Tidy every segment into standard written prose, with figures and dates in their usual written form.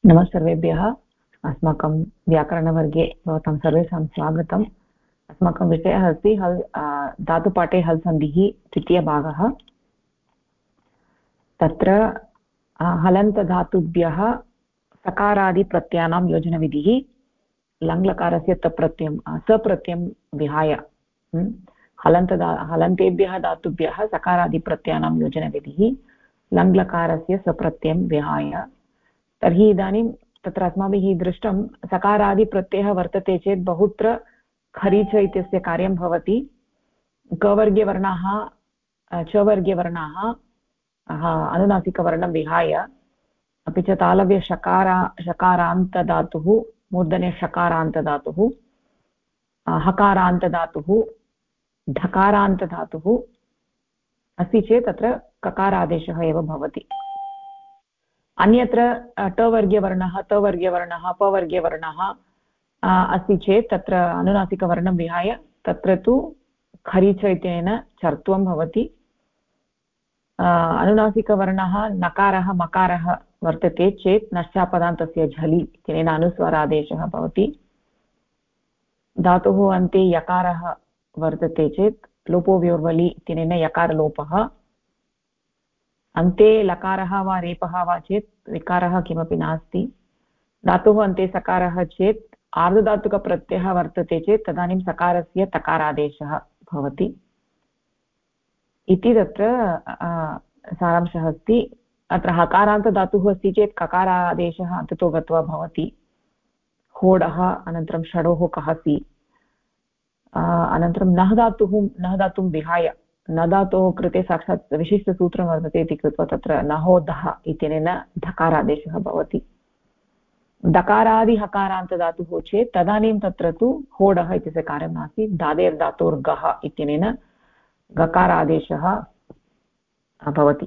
नमस्सर्वेभ्यः। अस्माकं व्याकरणवर्गे भवतां सर्वेषां स्वागतम्। अस्माकं विषयः अस्ति धातुपाठे हल् सन्धिः तृतीयभागः। तत्र हलन्तधातुभ्यः सकारादिप्रत्ययानां योजनविधिः लङ्लकारस्य सप्रत्ययं विहाय हलन्तेभ्यः धातुभ्यः सकारादिप्रत्ययानां योजनविधिः लङ्लकारस्य सप्रत्ययं विहाय। तर्हि इदानीं तत्र अस्माभिः दृष्टं सकारादिप्रत्ययः वर्तते चेत् बहुत्र खरीच इत्यस्य कार्यं भवति। कवर्गीयवर्णाः चवर्गीयवर्णाः अनुनासिकवर्णं विहाय, अपि च शकारान्तधातुः मूर्धन्य शकारान्तधातुः हकारान्तधातुः ढकारान्तधातुः अस्ति चेत् तत्र ककारादेशः एव भवति। अन्यत्र टवर्गीयवर्णः तवर्गीयवर्णः पवर्गीयवर्णः अस्ति चेत् तत्र अनुनासिकवर्णं विहाय तत्र तु खरीच इत्यनेन चर्त्वं भवति। अनुनासिकवर्णः नकारः मकारः वर्तते चेत् नश्चापदान्तस्य झलि इत्यनेन अनुस्वारादेशः भवति। धातुः अन्ते यकारः वर्तते चेत् लोपो व्योर्वलि इत्यनेन यकारलोपः। अन्ते लकारः वा रेपः वा चेत् विकारः किमपि नास्ति। धातुः अन्ते सकारः चेत् आर्धधातुकप्रत्ययः वर्तते चेत् तदानीं सकारस्य तकारादेशः भवति इति तत्र सारांशः अस्ति। अत्र हकारान्तधातुः अस्ति चेत् ककारादेशः अन्ततो गत्वा भवति। होडः, अनन्तरं षडोः कहसि, अनन्तरं नः धातुं विहाय न धातोः कृते साक्षात् विशिष्टसूत्रं वर्तते इति कृत्वा तत्र नहोदः इत्यनेन धकारादेशः भवति। दकारादिहकारान्तधातुः चेत् तदानीं तत्र तु होडः इत्यस्य कार्यं नास्ति। धादेर्धातोर्गः इत्यनेन गकारादेशः भवति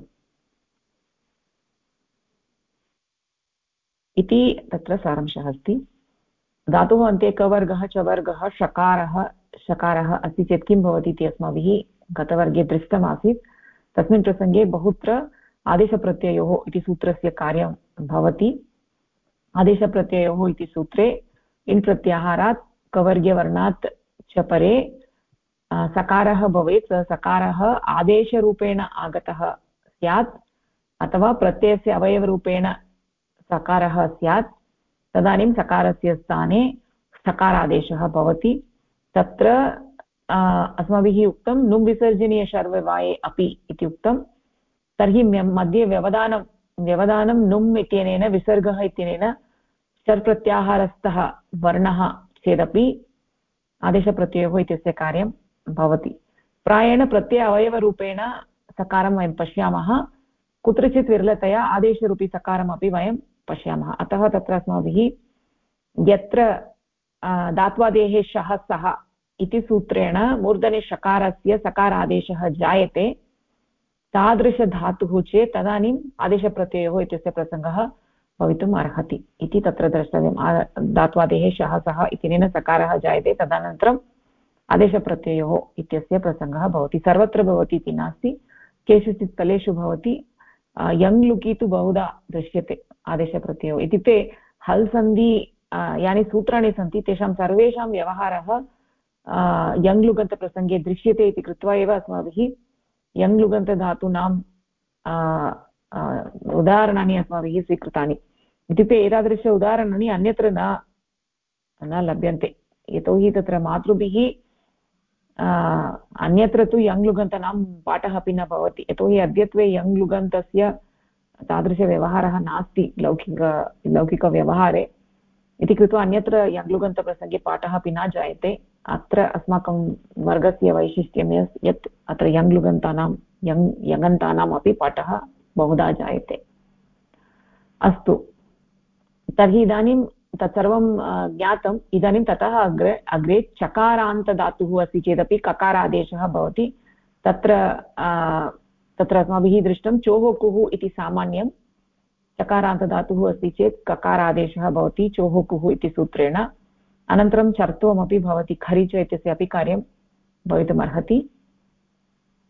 इति तत्र सारांशः अस्ति। धातुः अन्ते कवर्गः चवर्गः शकारः अस्ति चेत् किं भवति इति अस्माभिः गतवर्गे दृष्टमासीत्। तस्मिन् प्रसङ्गे बहुत्र आदेशप्रत्ययोः इति सूत्रस्य कार्यं भवति। आदेशप्रत्ययोः इति सूत्रे इन् प्रत्याहारात् कवर्गीयवर्णात् च परे सकारः भवेत्। सः सकारः आदेशरूपेण आगतः स्यात् अथवा प्रत्ययस्य अवयवरूपेण सकारः स्यात्, तदानीं सकारस्य स्थाने सकारादेशः भवति। तत्र अस्माभिः उक्तं नुम् विसर्जनीय शर्ववाये अपि इति उक्तं। तर्हि मध्ये व्यवधानं नुम् इत्यनेन विसर्गः इत्यनेन शर्प्रत्याहारस्थः वर्णः चेदपि आदेशप्रत्ययोः इत्यस्य कार्यं भवति। प्रायेण प्रत्यय अवयवरूपेण सकारं वयं पश्यामः, कुत्रचित् विरलतया आदेशरूपी सकारमपि वयं पश्यामः। अतः तत्र अस्माभिः यत्र धात्वादेः शः सः इति सूत्रेण मूर्धने शकारस्य सकारादेशः जायते तादृशधातुः चेत् तदानीम् आदेशप्रत्ययोः इत्यस्य प्रसङ्गः भवितुम् अर्हति इति तत्र द्रष्टव्यं। धात्वादेः शः सः इत्यनेन सकारः जायते, तदनन्तरम् आदेशप्रत्ययोः इत्यस्य प्रसङ्गः भवति। सर्वत्र भवति इति नास्ति, केषुचित् स्थलेषु भवति। यङ् लुकि तु बहुधा दृश्यते आदेशप्रत्ययोः। इत्युक्ते हल् सन्धि यानि सूत्राणि सन्ति तेषां सर्वेषां व्यवहारः यङ् लुगन्तप्रसङ्गे दृश्यते इति कृत्वा एव अस्माभिः यङ् लुगन्तधातूनां उदाहरणानि अस्माभिः स्वीकृतानि। इत्युक्ते एतादृश उदाहरणानि अन्यत्र न लभ्यन्ते, यतोहि तत्र मातृभिः अन्यत्र तु यङ् लुगन्तानां पाठः अपि न भवति, यतोहि अद्यत्वे यङ् लुगन्तस्य तादृशव्यवहारः नास्ति लौकिकव्यवहारे इति कृत्वा अन्यत्र यङ् लुगन्तप्रसङ्गे पाठः अपि न जायते। अत्र अस्माकं वर्गस्य वैशिष्ट्यं यत् अत्र यङ् लुगन्तानां यङन्तानाम् अपि पाठः बहुधा जायते। अस्तु, तर्हि इदानीं तत्सर्वं ज्ञातम्। इदानीं ततः अग्रे चकारान्तधातुः अस्ति चेदपि ककारादेशः भवति। तत्र अस्माभिः दृष्टं चोः कुः इति सामान्यं। चकारान्तधातुः अस्ति चेत् ककारादेशः भवति चोः कुः इति सूत्रेण। अनन्तरं चर्त्वमपि भवति, खरीच इत्यस्य अपि कार्यं भवितुमर्हति।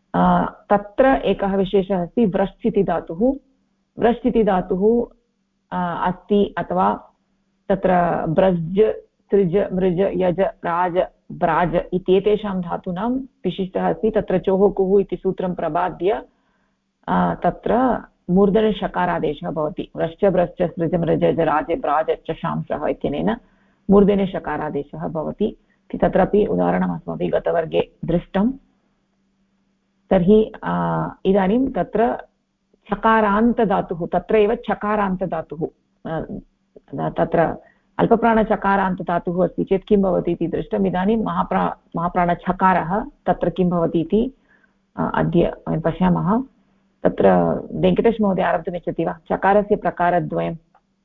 तत्र एकः विशेषः अस्ति व्रश् इति धातुः। व्रश् इति धातुः अस्ति अथवा तत्र ब्रज सृज मृज यज राज ब्राज इत्येतेषां धातूनां विशिष्टः अस्ति। तत्र चोः कुः इति सूत्रं प्रबाद्य तत्र मूर्धन्यषकारादेशः भवति। व्रश्च भ्रश्च सृज मृज यज राज ब्राज चषांसः इत्यनेन मूर्धन्यषकारादेशः भवति। तत्रापि उदाहरणम् अस्माभिः गतवर्गे दृष्टं। तर्हि इदानीं तत्र चकारान्तधातुः, तत्र एव चकारान्तधातुः, तत्र अल्पप्राणचकारान्तधातुः अस्ति चेत् किं भवति इति दृष्टम्। इदानीं महाप्राणचकारः तत्र किं भवति इति अद्य वयं पश्यामः। तत्र वेङ्कटेश महोदय आरब्धुमिच्छति वा? चकारस्य प्रकारद्वयं।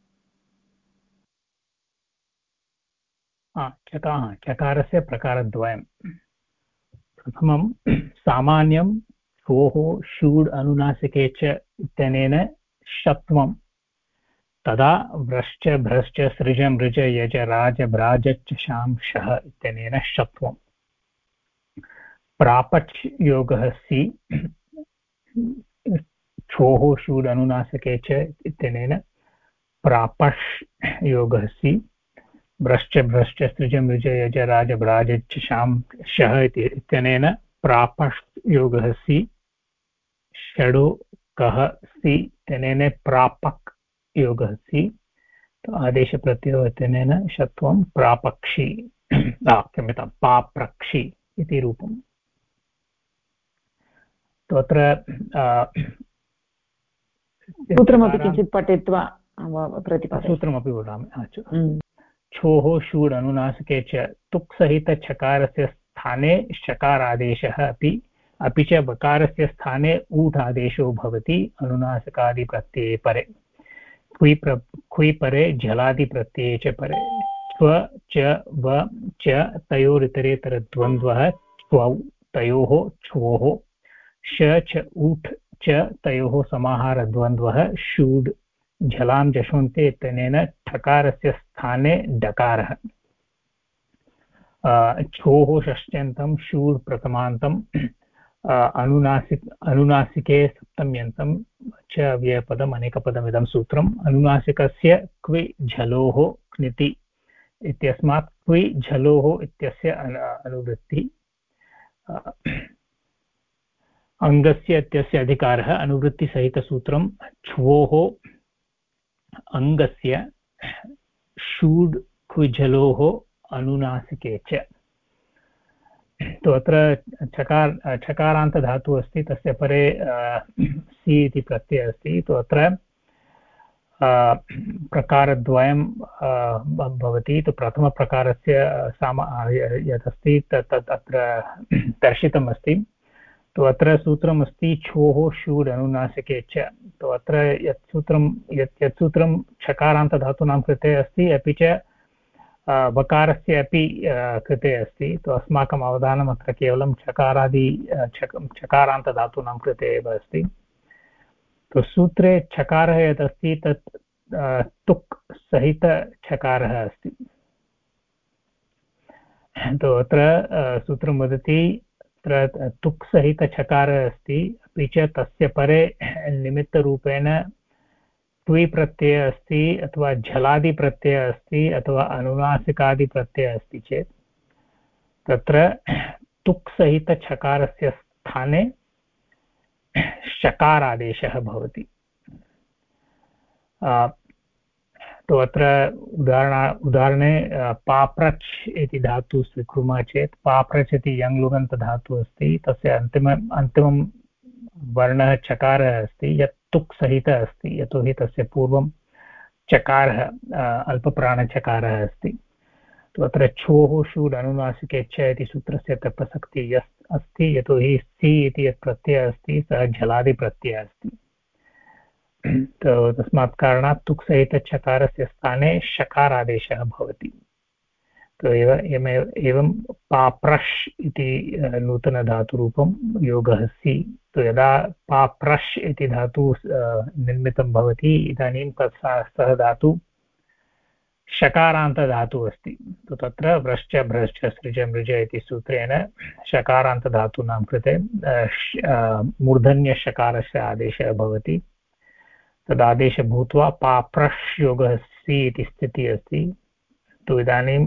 चकारस्य प्रकारद्वयं। प्रथमं सामान्यं श्वोः शूड् अनुनासिके च इत्यनेन षत्वं, तदा व्रश्च भ्रश्च सृज मृज यज राज भ्राज चषांशः इत्यनेन षत्वं। प्रापच् योगः सि छोः शूड् अनुनासिके च इत्यनेन प्रापश् योगः सि। भ्रश्च भ्रश्च सृज मृज यज राज भ्राज चषांशः इत्यनेन प्रापश् योगः सि। षडो कः सि इत्यनेन प्रापक् योगः सि। आदेशप्रत्ययो इत्यनेन षत्वं प्रापक्षि, क्षम्यतां पाप्रक्षि इति रूपम्। तत्र सूत्रमपि किञ्चित् पठित्वा प्रतिपादय। सूत्रमपि वदामि। छोः शूड् अनुनासिके च तुक् सहित छकारस्य स्थाने षकारादेशः अपि च बकारस्य स्थाने ऊठ् आदेशो भवति अनुनासिकादिप्रत्यये परे। क्वि परे झलादिप्रत्यये च परे। स्व च व च तयोरितरेतरद्वन्द्वः च्वौ तयोः छ्वोः। श च ऊठ् च तयोः समाहारद्वन्द्वः शूड्। झलां जषन्ते इत्यनेन ठकारस्य स्थाने डकारः। छोः षष्ट्यन्तं शूड् प्रथमान्तं अनुनासिके सप्तम्यन्तं च अव्ययपदम् अनेकपदमिदं सूत्रम्। अनुनासिकस्य क्वि झलोः क्निति इत्यस्मात् क्वि झलोः इत्यस्य अनुवृत्ति। अङ्गस्य इत्यस्य अधिकारः अनुवृत्तिसहितसूत्रं छ्वोः अङ्गस्य शूड् क्विझलोः अनुनासिके च। तो अत्र छकारान्तधातुः अस्ति, तस्य परे सि इति प्रत्ययः अस्ति। तो अत्र प्रकारद्वयं भवति। तो प्रथमप्रकारस्य यत् अस्ति तत् अत्र दर्शितम् अस्ति। तो अत्र सूत्रमस्ति छोः शूड् अनुनासिके च। तो अत्र यत् सूत्रं छकारान्तधातूनां कृते अस्ति, अपि च बकारस्य अपि कृते अस्ति। तो अस्माकम् अवधानम् अत्र केवलं छकारान्तधातूनां कृते एव अस्ति। तो सूत्रे छकारः यत् अस्ति तत् तुक् सहितछकारः अस्ति। तो अत्र सूत्रं वदति तत्र तुक् सहितछकारः अस्ति, अपि च तस्य परे निमित्तरूपेण क्वि प्रत्ययः अस्ति अथवा झलादिप्रत्ययः अस्ति अथवा अनुनासिकादिप्रत्ययः अस्ति चेत् तत्र तुक् सहितछकारस्य स्थाने षकारादेशः भवति। तो अत्र उदाहरणे पाप्रच् इति धातुः स्वीकुर्मः चेत् पाप्रच् इति यङ्लुगन्तधातुः अस्ति, तस्य अन्तिमं वर्णः चकारः अस्ति यत् तुक् सहितः अस्ति, यतोहि तस्य पूर्वं चकारः अल्पप्राणचकारः अस्ति। तो अत्र छोः शूड् अनुनासिके च इति सूत्रस्य अत्र प्रसक्तिः अस्ति, यतोहि सि इति यत् प्रत्ययः अस्ति सः झलादिप्रत्ययः अस्ति। तो तस्मात् कारणात् तुक् सहितछकारस्य स्थाने षकारादेशः भवति। तो एवं पाप्रश् इति नूतनधातुरूपं योगः सि। तो यदा पाप्रश् इति धातुः निर्मितं भवति, इदानीं सः धातुः षकारान्तधातुः अस्ति। तो तत्र व्रश्च भ्रश्च सृज मृज इति सूत्रेण षकारान्तधातूनां कृते मूर्धन्यषकारस्य आदेशः भवति। तदादेश भूत्वा पाप्रश् योगः सि इति स्थितिः अस्ति। तु इदानीं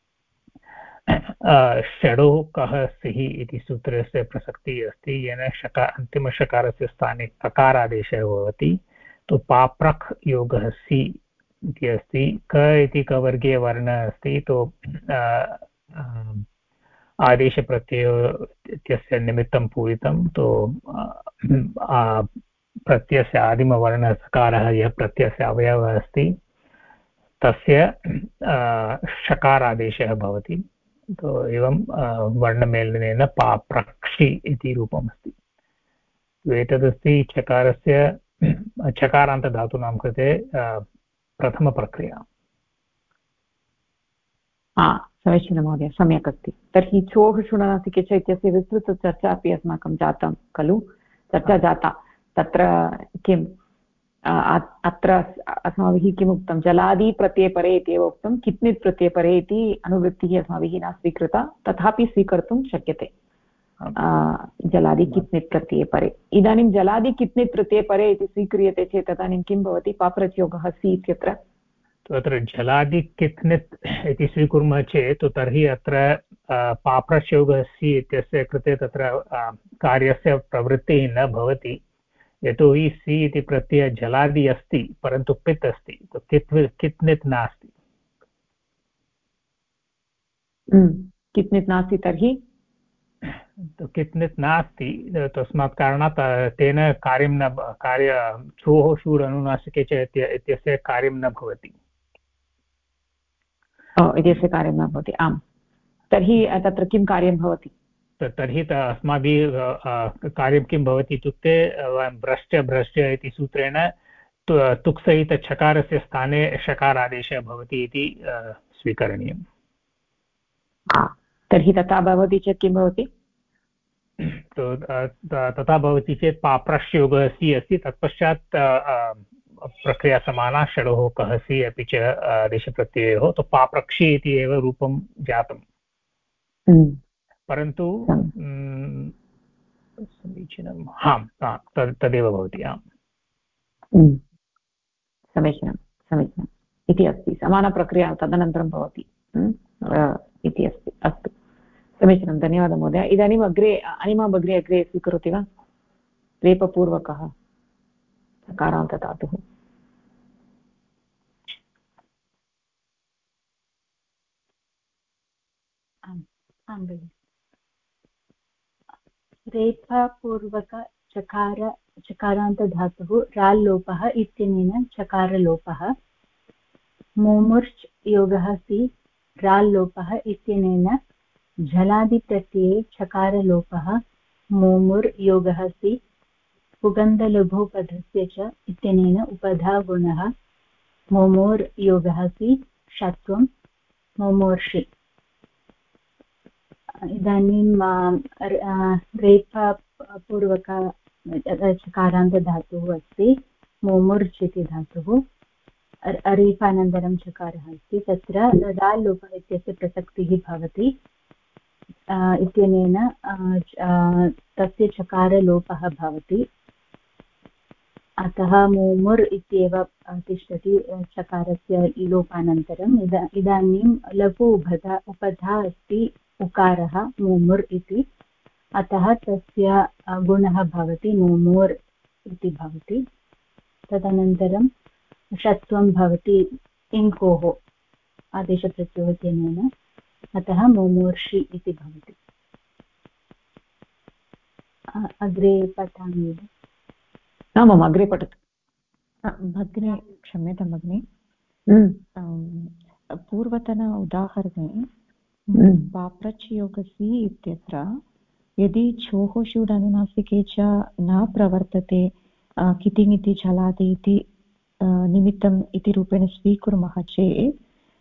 षडो कः सिः इति सूत्रस्य प्रसक्तिः अस्ति, येन अन्तिमषकारस्य स्थाने ककारादेशः भवति। तु पाप्रख् योगः सि इति अस्ति। क इति कवर्गीयवर्णः अस्ति। तु आदेशप्रत्ययो इत्यस्य निमित्तं पूरितं। तु प्रत्ययस्य आदिमवर्णः सकारः यः प्रत्ययस्य अवयवः अस्ति तस्य षकारादेशः भवति। तो एवं वर्णमेलनेन पाप्रक्षि इति रूपम् अस्ति। एतदस्ति चकारस्य चकारान्तधातूनां कृते प्रथमप्रक्रिया। समीचीनं महोदय, सम्यक् अस्ति। तर्हि चोः शुणनासिके च इत्यस्य विस्तृतचर्चा अपि अस्माकं जातं खलु, चर्चा जाता। तत्र किम् अत्र अस्माभिः किम् उक्तं, जलादि प्रत्ययपरे इत्येव उक्तं, कित्नित् प्रत्ययपरे इति अनुवृत्तिः अस्माभिः न स्वीकृता, तथापि स्वीकर्तुं शक्यते जलादि कित्नित् प्रत्ययपरे। इदानीं जलादि कित्नित् प्रत्ययपरे इति स्वीक्रियते चेत् तदानीं किं भवति, पाप्रच्योगः सि इत्यत्र। अत्र जलादि कित्नित् इति स्वीकुर्मः चेत् तर्हि अत्र पाप्रच्योगः सि इत्यस्य कृते तत्र कार्यस्य प्रवृत्तिः न भवति, यतोहि सि इति प्रत्ययः जलादि अस्ति परन्तु पित् अस्ति, कित्नित् नास्ति। कित्नित् नास्ति तर्हि कित्नित् नास्ति, तस्मात् कारणात् तेन कार्यं न चोः शूर् अनुनासिके च इत्यस्य कार्यं न भवति। इत्यस्य कार्यं न भवति। आम्, तर्हि तत्र किं कार्यं भवति? तर्हि अस्माभिः कार्यं किं भवति इत्युक्ते भ्रश्च इति सूत्रेण तुक्सहितछकारस्य स्थाने षकारादेशः भवति इति स्वीकरणीयम्। तर्हि तथा भवति चेत् किं भवति? तथा भवति चेत् पाप्रश् योगः सि अस्ति, तत्पश्चात् प्रक्रिया समाना, षडोः कः सि अपि च आदेशप्रत्ययोः, तो पाप्रक्षि इति एव रूपं जातम्। परन्तु समीचीनं, तदेव भवति। आम्, समीचीनं समीचीनम् इति अस्ति। समानप्रक्रिया तदनन्तरं भवति इति अस्ति। अस्तु, समीचीनं, धन्यवादः महोदय। इदानीम् अग्रे अनिमा भगिनी अग्रे स्वीकरोति वा? रेपपूर्वकः सकारान्तधातुः। आं भगिनि। रेफापूर्वक चकारान्तधातुः राल्लोपः इत्यनेन चकारलोपः। मोमुर्च् योगः सि राल्लोपः इत्यनेन झलादिप्रत्यये चकारलोपः। मोमुर् योगः सि पुगन्धलघुपधस्य च इत्यनेन उपधागुणः। मोमोर् योगः सि षत्वं मोमोर्षि। इदानीं रेफापूर्वक चकारान्तधातुः अस्ति मोमुर्च् इति धातुः। रेफानन्तरं चकारः अस्ति, तत्र राल्लोपः इत्यस्य प्रसक्तिः भवति इत्यनेन तस्य चकारलोपः भवति। अतः मोमुर् इत्येव तिष्ठति चकारस्य लोपानन्तरम्। इदानीं लघु उपधा अस्ति उकारः मोमुर् इति, अतः तस्य गुणः भवति मोमोर् इति भवति। तदनन्तरं षत्वं भवति इङ्कोः आदेशप्रत्ययोः, अतः मोमोर्षि इति भवति। अग्रे पठामि। आमाम्, अग्रे पठतु भगिनी। क्षम्यतां भगिनि, पूर्वतन उदाहरणे पाप्रच् योगसि इत्यत्र यदि छोः शूड् अनुनासिके च न प्रवर्तते कितिङिति झलादि इति निमित्तम् इति रूपेण स्वीकुर्मः चेत्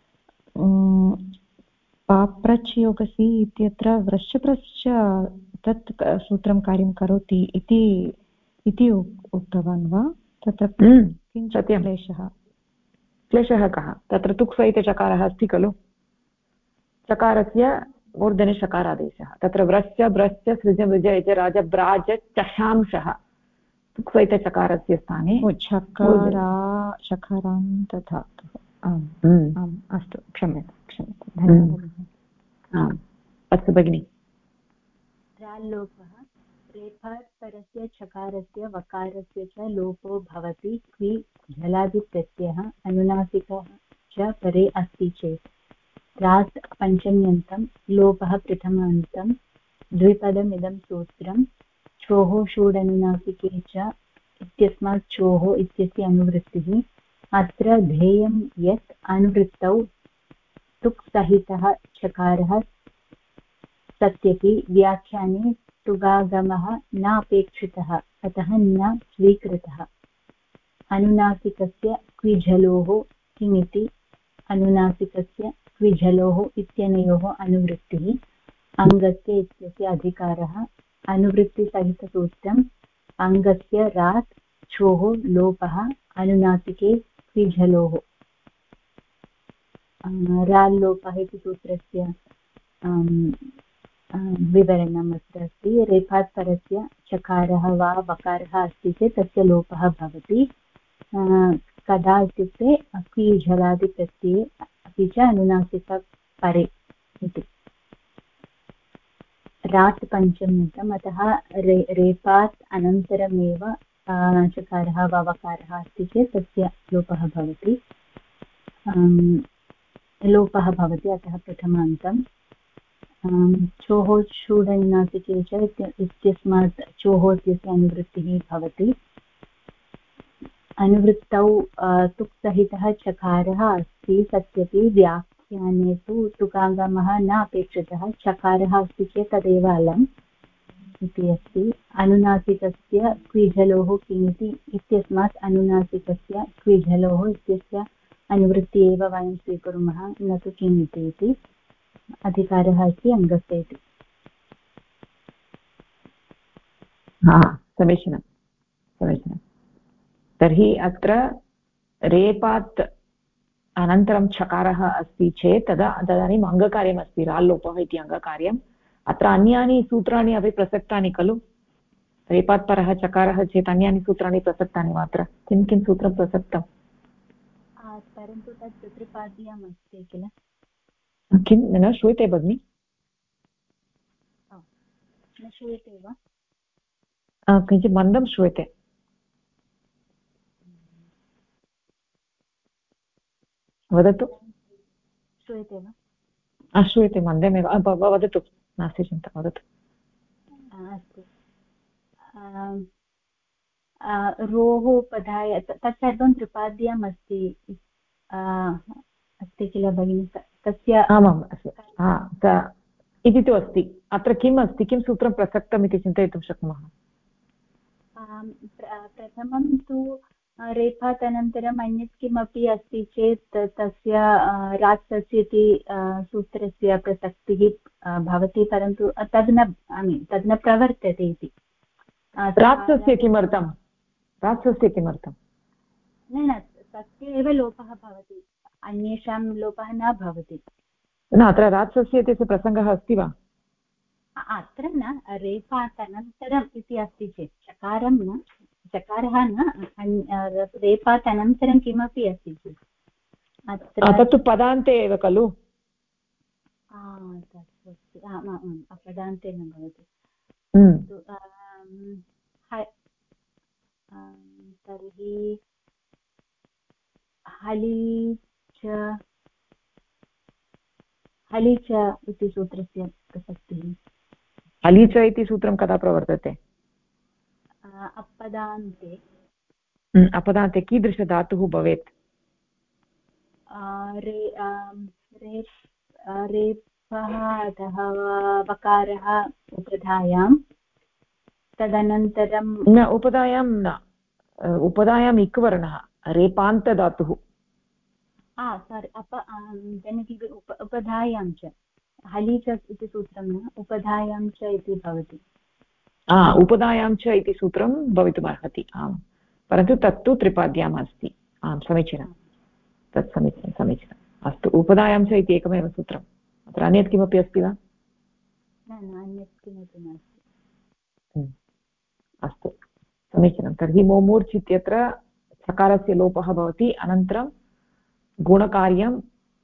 पाप्रच् योगसि इत्यत्र व्रश्च तत् सूत्रं कार्यं करोति इति उक्तवान् वा? तत्र किञ्चित् क्लेशः कः? तत्र तुक्सहितचकारः अस्ति खलु, चकारस्य मूर्धने शकारादेशः। तत्र व्रश्च भ्रश्च सृज मृज यज राज ब्राज चषांशः, सहितचकारस्य स्थाने चकारान्तधातुः आम् अस्तु क्षम्यतां धन्यवादः। अस्तु भगिनि। लोपः रेफात् परस्य चकारस्य वकारस्य च लोपो भवति क्वि झलादिप्रत्ययः अनुनासिकः च परे अस्ति चेत् रात् पञ्चम्यन्तं लोपः प्रथमान्तं द्विपदमिदं सूत्रं छोः षूडनुनासिके च इत्यस्मात् छोः इत्यस्य अनुवृत्तिः। अत्र ध्येयं यत् अनुवृत्तौ तुक् सहितः चकारः सत्यपि व्याख्याने तुगागमः नापेक्षितः अतः न स्वीकृतः। अनुनासिकस्य क्विझलोः किमिति अनुनासिकस्य क्विझलोः इत्यनयोः अनुवृत्तिः अङ्गस्य इत्यस्य अधिकारः अनुवृत्तिसहितसूत्रम् अङ्गस्य रात् छोः लोपः अनुनासिके क्विझलोः राल्लोपः इति सूत्रस्य विवरणम् अत्र अस्ति। रेफात् परस्य चकारः वा वकारः अस्ति चेत् तस्य लोपः भवति कदा इत्युक्ते क्विझलादिप्रत्यये अपि च अनुनासिकपरे इति। रात् पञ्चम्यन्तम् अतः रेफात् अनन्तरमेव चकारः वा वकारः अस्ति चेत् तस्य लोपः भवति अतः प्रथमान्तं छोः षूडनुनासिके च इत्यस्मात् छोः इत्यस्य अनुवृत्तिः भवति। अनुवृत्तौ तुक्सहितः चकारः अस्ति सत्यपि व्याख्याने तु तुकागमः न अपेक्षितः चकारः अस्ति चेत् तदेव अलम् इति अस्ति। अनुनासिकस्य क्विझलोः किमिति इत्यस्मात् अनुनासिकस्य क्विझलोः इत्यस्य अनुवृत्ति एव वयं स्वीकुर्मः न तु किमिति इति। अधिकारः अस्ति अङ्गस्य इति। समीचीनं समीचीनं। तर्हि अत्र रेपात् अनन्तरं चकारः अस्ति चेत् तदानीम् अङ्गकार्यमस्ति राल्लोपः इति अङ्गकार्यम्। अत्र अन्यानि सूत्राणि अपि प्रसक्तानि खलु। रेपात् परः चकारः चेत् अन्यानि सूत्राणि प्रसक्तानि वा अत्र किं किं सूत्रं प्रसक्तं? परन्तु तत् त्रिपाद्याम् अस्ति किल। किं न श्रूयते भगिनि? न श्रूयते वा? किञ्चित् मन्दं श्रूयते। वदतु। श्रूयते वा? श्रूयते मन्दमेव। वदतु नास्ति चिन्ता वदतु। अस्तु रोः पदाय तत्सर्वं त्रिपाद्याम् अस्ति किल भगिनि तस्य। आमाम् इति तु अस्ति। अत्र किम् अस्ति किं सूत्रं प्रसक्तम् इति चिन्तयितुं शक्नुमः। प्रथमं तु रेफात् अनन्तरम् अन्यत् किमपि अस्ति चेत् तस्य रात्सस्य इति सूत्रस्य प्रसक्तिः भवति परन्तु तद् न प्रवर्तते इति। रात्सस्य किमर्थं? रात्सस्य किमर्थं? न तस्य एव लोपः भवति अन्येषां लोपः न भवति। न अत्र रात्सस्य इत्यस्य प्रसङ्गः अस्ति वा? अत्र न रेफात् अनन्तरम् इति अस्ति चेत् चकारः न रेफात् अनन्तरं किमपि अस्ति चेत् तत्तु पदान्ते एव खलु। पदान्ते न भवति। तर्हि हलि च इति सूत्रस्य प्रसक्तिः। हलि च इति सूत्रं कदा प्रवर्तते? अपदान्ते। अपदान्ते कीदृशधातुः भवेत्? रेफः अथवा वकारः उपधायां तदनन्तरं न उपधायां न उपधायाम् इक्वर्णः रेपान्तधातुः। उपधायां च हलि च इति सूत्रं न उपधायां च इति भवति। उपधायां च इति सूत्रं भवितुमर्हति। आम् परन्तु तत्तु त्रिपाद्याम् अस्ति। आं समीचीनं तत् समीचीनम्। अस्तु उपधायां च इति एकमेव सूत्रम्। अत्र अन्यत् किमपि अस्ति वा? न अन्यत् किमपि नास्ति। अस्तु समीचीनं। तर्हि मोमूर्च् इत्यत्र चकारस्य लोपः भवति, अनन्तरं गुणकार्यं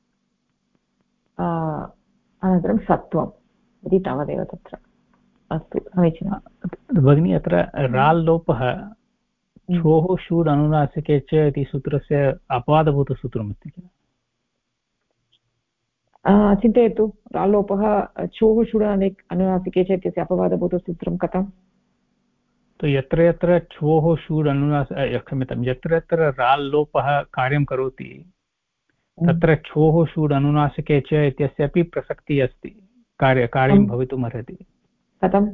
अनन्तरं सत्वम् इति तावदेव तत्र। अस्तु समीचीनं भगिनी। अत्र राल् लोपः छोः शूड् अनुनासिके च इति सूत्रस्य अपवादभूतसूत्रमस्ति किल? चिन्तयतु, राल् लोपः छोः शूड् अनुनासिके च इत्यस्य अपवादभूतसूत्रं कथम्? यत्र यत्र छोः शूड् क्षम्यतां, यत्र यत्र राल् लोपः कार्यं करोति तत्र छोः शूड् अनुनासिके च इत्यस्यापि प्रसक्तिः अस्ति, कार्यं भवितुम् अर्हति। कथं?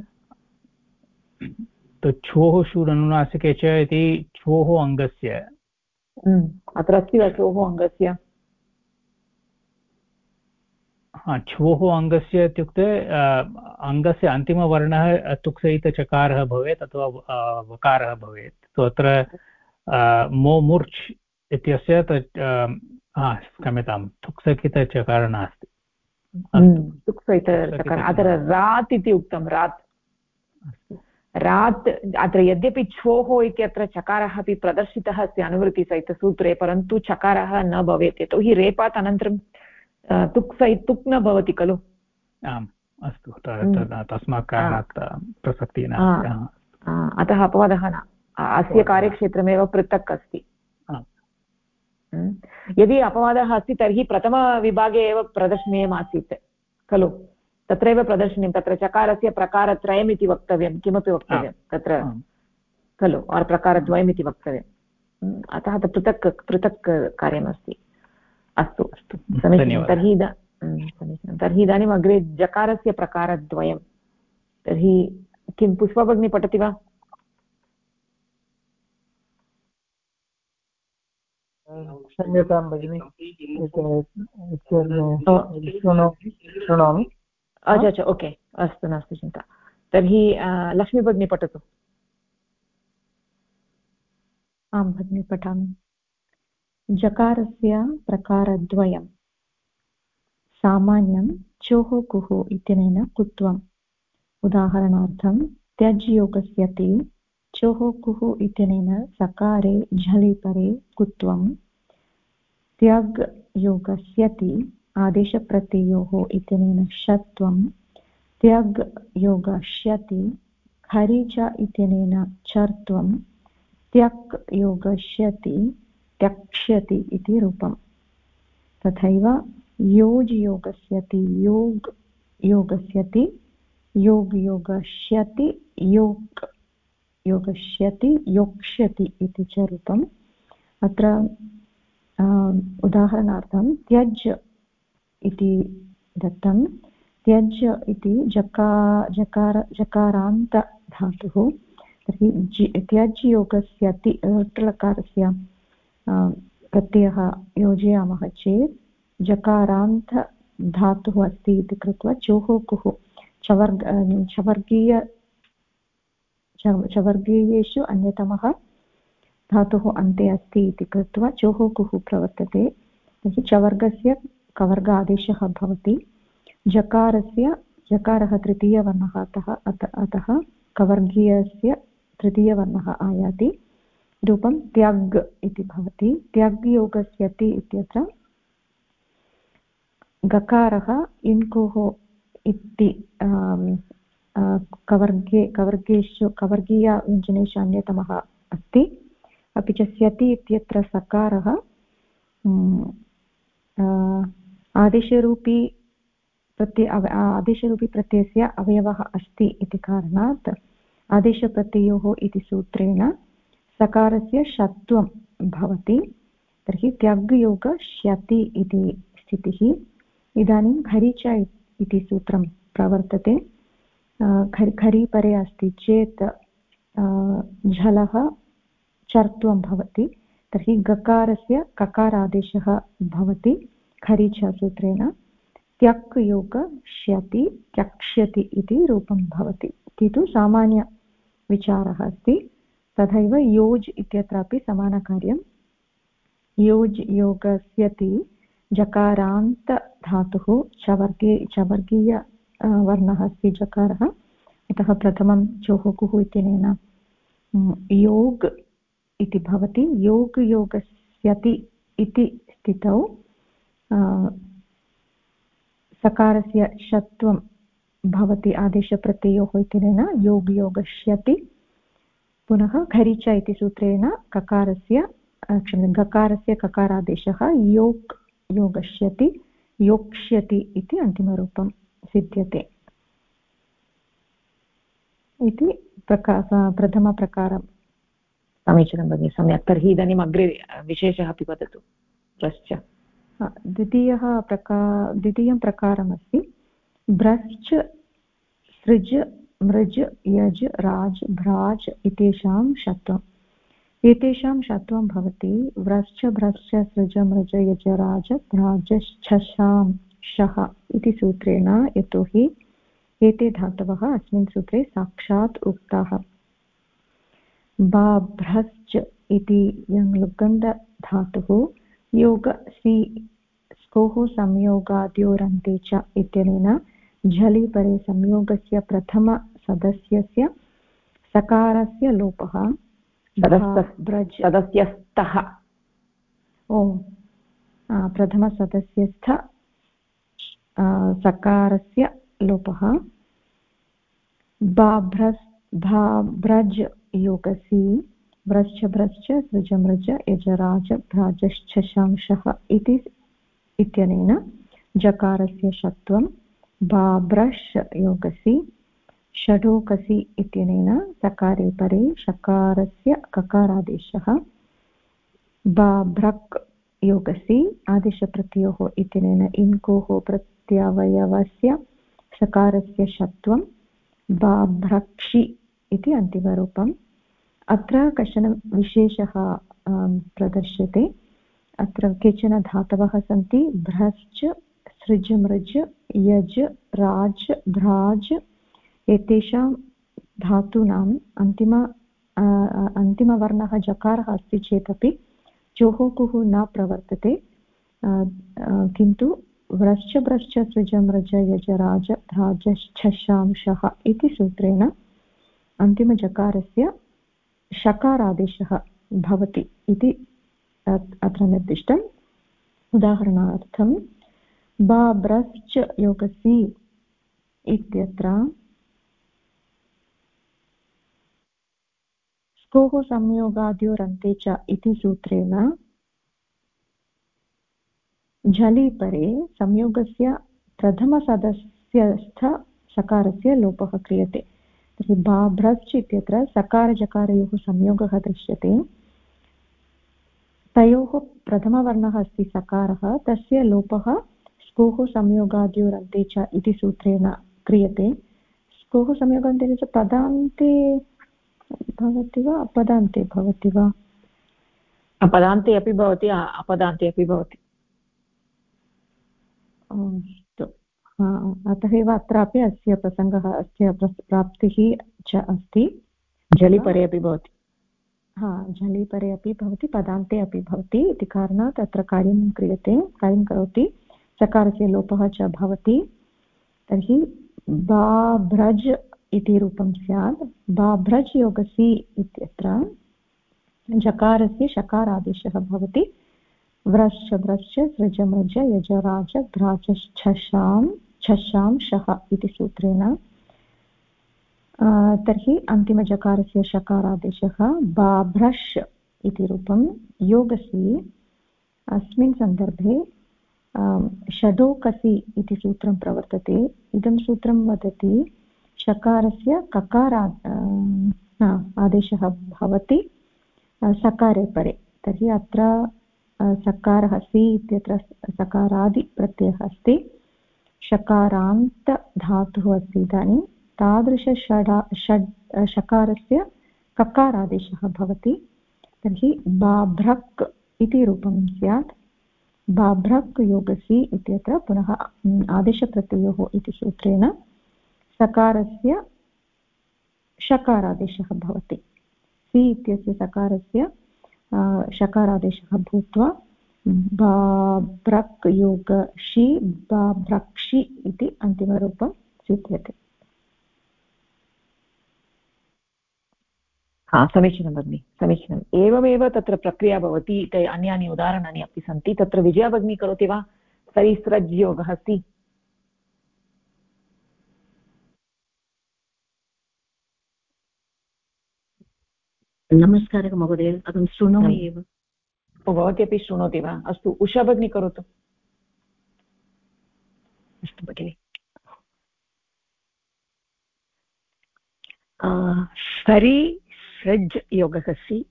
छोः शूड् अनुनासिके च इति छोः अङ्गस्य अत्र अस्ति वा छोः अङ्गस्य? छोः अङ्गस्य इत्युक्ते अङ्गस्य अन्तिमवर्णः तुक्सहितचकारः भवेत् अथवा वकारः भवेत्। अत्र मोमूर्च् इत्यस्य क्षम्यतां, तुक्सहितचकारः नास्ति। तुक्सहितचकारः अत्र रात् इति उक्तं, रात्। अत्र यद्यपि छोः इत्यत्र चकारः अपि प्रदर्शितः अस्ति अनुवृत्तिसहितसूत्रे, परन्तु चकारः न भवेत्, यतोहि रेपात् अनन्तरं तुक् न भवति खलु। आम्, अस्तु, तस्मात् कारणात् प्रसक्तिः नास्ति। अतः अपवादः न, अस्य कार्यक्षेत्रमेव पृथक् अस्ति। यदि अपवादः अस्ति तर्हि प्रथमविभागे एव प्रदर्शनीयमासीत् खलु, तत्रैव प्रदर्शनीयं। तत्र चकारस्य प्रकारत्रयम् इति वक्तव्यं, किमपि वक्तव्यं तत्र खलु, और् प्रकारद्वयम् इति वक्तव्यम्। अतः पृथक् पृथक् कार्यमस्ति। अस्तु अस्तु, समीचीनं। समीचीनं। तर्हि इदानीम् अग्रे जकारस्य प्रकारद्वयं। तर्हि किं पुष्पा भगिनी पठति वा? क्षम्यतां भगिनि, शृणोमि। अच्छा, ओके, अस्तु, नास्ति चिन्ता। तर्हि लक्ष्मी भगिनी पठतु। आं भगिनि, पठामि। जकारस्य प्रकारद्वयं सामान्यं चोः कुः इत्यनेन कुत्वम्। उदाहरणार्थं त्यज् योगस्य ते चोः कुः इत्यनेन सकारे झलि परे कुत्वम्। त्यग् योगस्य ति आदेशप्रत्ययोः इत्यनेन षत्वम्। त्यग् योगस्यति खरि च इत्यनेन चर्त्वम्। त्यक् योगस्यति त्यक्ष्यति इति रूपम्। तथैव योज् योगस्यति योग् योगस्यति योग् योगस्यति योक् योगस्यति योक्ष्यति इति च रूपम्। अत्र उदाहरणार्थं त्यज् इति दत्तं। त्यज् इति जकारान्त धातुः। तर्हि त्यज् योगस्य ति लकारस्य प्रत्ययः योजयामः चेत् जकारान्त धातुः अस्ति इति कृत्वा चोः कुः चवर्गीयेषु अन्यतमः धातुः अन्ते अस्ति इति कृत्वा चोः कुः प्रवर्तते। तर्हि चवर्गस्य कवर्ग आदेशः भवति। जकारः तृतीयवर्णः, अतः कवर्गीयस्य तृतीयवर्णः आयाति। रूपं त्यग् इति भवति। त्यग् योगस्य ति इत्यत्र गकारः इन्कोः इति कवर्गीयव्यञ्जनेषु अन्यतमः अस्ति। अपि च स्यति इत्यत्र सकारः आदेशरूपी प्रत्ययस्य अवयवः अस्ति इति कारणात् आदेशप्रत्ययोः इति सूत्रेण सकारस्य षत्वं भवति। तर्हि त्यग्योग श्यति इति स्थितिः। इदानीं खरि च इति सूत्रं प्रवर्तते। खरि परे अस्ति चेत् झलः चर्त्वं भवति। तर्हि गकारस्य ककारादेशः भवति खरि च सूत्रेण। त्यक् योग श्यति त्यक्ष्यति इति रूपं भवति। इति तु सामान्यविचारः अस्ति। तथैव योज् इत्यत्रापि समानकार्यं। योज् योगस्य ति जकारान्त धातुः चवर्गीय वर्णः अस्ति जकारः। अतः प्रथमं चोः कुः इत्यनेन योग इति भवति। योगस्यति इति स्थितौ सकारस्य षत्वं भवति आदेशप्रत्ययोः इत्यनेन योगस्यति। पुनः घरिच इति सूत्रेण ककारस्य गकारस्य ककारादेशः योगस्यति योक्ष्यति इति अन्तिमरूपं सिद्ध्यते इति प्रथमप्रकारं। समीचीनं भगिनि, सम्यक्। तर्हि इदानीम् अग्रे विशेषः अपि वदतु। ब्रश्च द्वितीयं प्रकारमस्ति ब्रश्च सृज मृज यज राज भ्राज इत्येषां षत्वम्। एतेषां षत्वं भवति व्रश्च भ्रश्च सृज मृज यज राज भ्राजश्छशां शः इति सूत्रेण, यतोहि एते धातवः अस्मिन् सूत्रे साक्षात् उक्ताः। बाभ्रश्च इति यङ्लुगन्धधातुः योग सी स्कोः संयोगाद्योरन्ते च इत्यनेन झलि परे संयोगस्य प्रथमसदस्यस्य सकारस्य लोपः सदस्यस्थः प्रथमसदस्यस्थ सकारस्य लोपः भाभ्रज योगसी व्रश्च भ्रश्च सृज मृज यजराज भ्राजश्छशांशः इत्यनेन जकारस्य षत्वं बाभ्रश् योगसी षडोकसि इत्यनेन सकारे परे शकारस्य ककारादेशः बाभ्रक् योगसी आदेशप्रत्ययोः इत्यनेन इन्कोः प्रत्यवयवस्य सकारस्य षत्वं बाभ्रक्षि इति अन्तिमरूपम्। अत्र कश्चन विशेषः प्रदर्श्यते। अत्र केचन धातवः सन्ति भ्रश्च सृज मृज यज राज भ्राज। एतेषां धातूनाम् अन्तिमवर्णः जकारः अस्ति चेदपि चोहोकुः न प्रवर्तते, किन्तु व्रश्च भ्रश्च सृज मृज यज राज भ्राजश्छशांशः इति सूत्रेण अन्तिमजकारस्य षकारादेशः भवति इति अत्र निर्दिष्टम्। उदाहरणार्थं बाभ्रश्च योगसी इत्यत्र स्कोः संयोगाद्योरन्ते च इति सूत्रेण झलि परे संयोगस्य प्रथमसदस्यस्थ सकारस्य लोपः क्रियते। तर्हि बाभ्रश्च इत्यत्र सकारजकारयोः संयोगः दृश्यते। तयोः प्रथमवर्णः अस्ति सकारः, तस्य लोपः स्कोः संयोगाद्योरन्ते च इति सूत्रेण क्रियते। स्कोः संयोगान्ते च पदान्ते भवति वा अपदान्ते भवति वा? अपदान्ते अपि भवति, अपदान्ते अपि भवति। अस्तु, अतः एव अत्रापि अस्य प्रसङ्गः, अस्य प्राप्तिः च अस्ति। झलिपरे अपि भवति। झलिपरे अपि भवति, पदान्ते अपि भवति इति कारणात् अत्र कार्यं करोति, सकारस्य लोपः च भवति। तर्हि बाभ्रज इति रूपं स्यात्। बाभ्रज योगसी इत्यत्र जकारस्य शकारादेशः भवति। व्रश्च भ्रश्च सृज मृज यज राज भ्राजश्छशांशः इति सूत्रेण। तर्हि अन्तिमजकारस्य शकारादेशः बाभ्रश् इति रूपं योगसी। अस्मिन् सन्दर्भे षडोकसि इति सूत्रं प्रवर्तते। इदं सूत्रं वदति शकारस्य आदेशः भवति सकारे परे। तर्हि अत्र सकारः सि इत्यत्र सकारादिप्रत्ययः अस्ति, शकारान्तधातुः अस्ति। इदानीं तादृश शकारस्य ककारादेशः भवति। तर्हि बाभ्रक् इति रूपं स्यात्। बाभ्रक् योगसी इत्यत्र पुनः आदेशप्रत्ययोः इति सूत्रेण सकारस्य शकारादेशः भवति। सि इत्यस्य सकारस्य शकारादेशः भूत्वा बाभ्रक् योगशि बाभ्रक्षि इति अन्तिमरूपं सिद्ध्यते। हा समीचीनं भगिनि समीचीनम् एवमेव तत्र प्रक्रिया भवति अन्यानि उदाहरणानि अपि सन्ति तत्र विजया भगिनी करोति वा सरिस्रज् योगः अस्ति नमस्कारः महोदय अहं शृणोमि एव भवती अपि शृणोति वा अस्तु उषा भगिनी करोतु अस्तु भगिनि सरि सृज् योगः अस्ति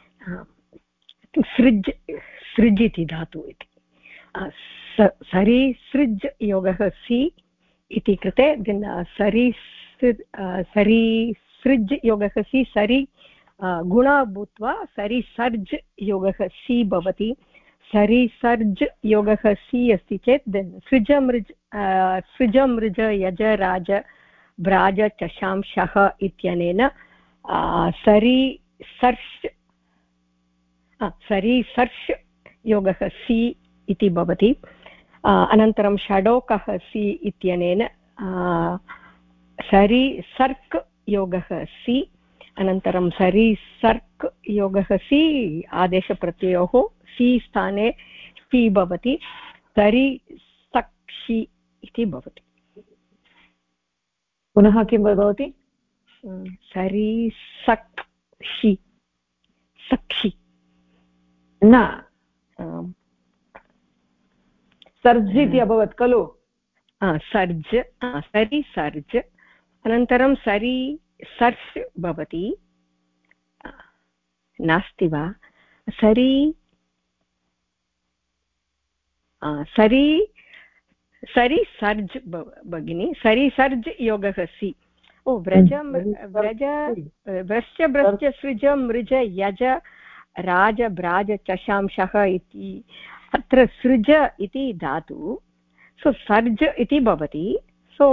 सृज् सृज् इति धातु इति सरि सृज् योगः सि इति कृते सरि सृज् योगः सि सरि गुण भूत्वा सरि सर्ज् योगः सि भवति सरि सर्ज् योगः सि अस्ति चेत् सृज मृज यज राज ब्राज चशांशः इत्यनेन सरि सर्ष् योगः सि इति भवति अनन्तरं षडोकः सि इत्यनेन सरि सर्क् योगः सि अनन्तरं सरि सर्क् योगः सि आदेशप्रत्ययोः सि स्थाने सि भवति सरि सक्षि इति भवति पुनः किं भवति सरि सक्षि सक्षि न सर्ज् इति अभवत् खलु सर्ज् सरि सर्ज् अनन्तरं सरि सर्ष् भवति नास्ति वा सरि सरि सरि सर्ज् भगिनी सरि सर्ज् योगः सि ओ व्रज व्रज व्रश्च भ्रश्च सृज मृज यज राज ब्राज चशांशः इति अत्र सृज इति धातु सो सर्ज इति भवति सो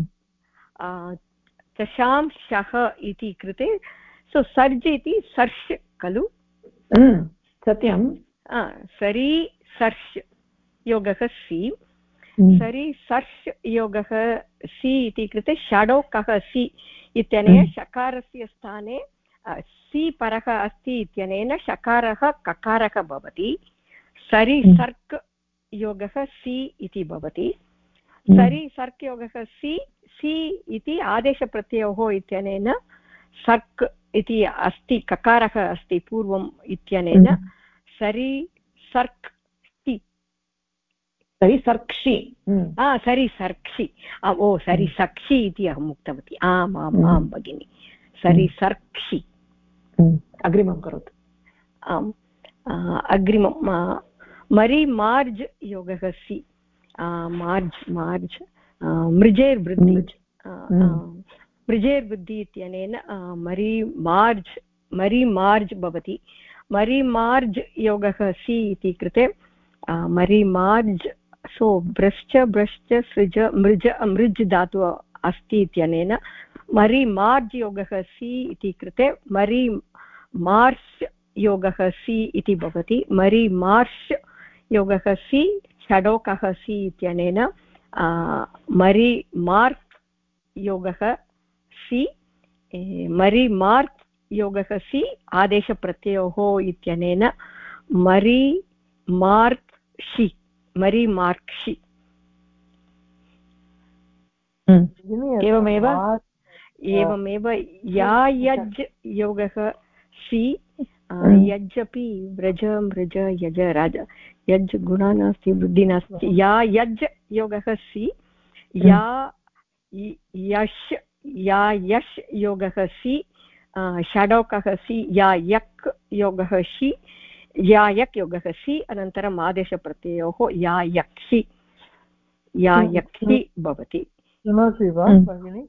चशांशः इति कृते सो सर्ज इति सर्ष खलु सत्यं सरि सर्ष योगः सि सरि सर्ष योगः सि इति कृते षडोकः सि इत्यनेन शकारस्य स्थाने सि परः अस्ति इत्यनेन शकारः ककारः भवति सरि सर्क् योगः सि इति भवति सरि सर्क् योगः सि सि इति आदेशप्रत्ययोः इत्यनेन सर्क् इति अस्ति ककारः अस्ति पूर्वम् इत्यनेन सरि सर्क् सरि सर्क्षि सरि सर्क्षि ओ सरि सक्षि इति अहम् उक्तवती आम् आम् आं भगिनि सरि सर्क्षि अग्रिमं करोतु आम् अग्रिमं मरि मार्ज् योगः सि मार्ज् मार्ज् मृजेर्वृद्धि मृजेर्वृद्धि इत्यनेन मरि मार्ज् भवति मरि मार्ज् योगः सि इति कृते मरि मार्ज् सो भ्रश्च भ्रश्च सृज मृज मृज् धातु अस्ति इत्यनेन मरि मार्ज् योगः सि इति कृते मरि मार्स् योगः सि इति भवति मरि मार्स् योगः सि षडोकः सि इत्यनेन मरि मार्क् योगः सि मरि मार्क् योगः सि आदेशप्रत्ययोः इत्यनेन मरि मार्क् षि मरि मार्क्षि एवमेव एवमेव या यज् योगः सि यज् अपि व्रज मृज यज राज यज् गुणः नास्ति वृद्धिः नास्ति या यज् योगः सि या यश् योगः सि षडोकः सि या यक् योगः सि या यक् योगः सि अनन्तरम् आदेशप्रत्ययोः या यक्षि भवति शृणोति वा भगिनि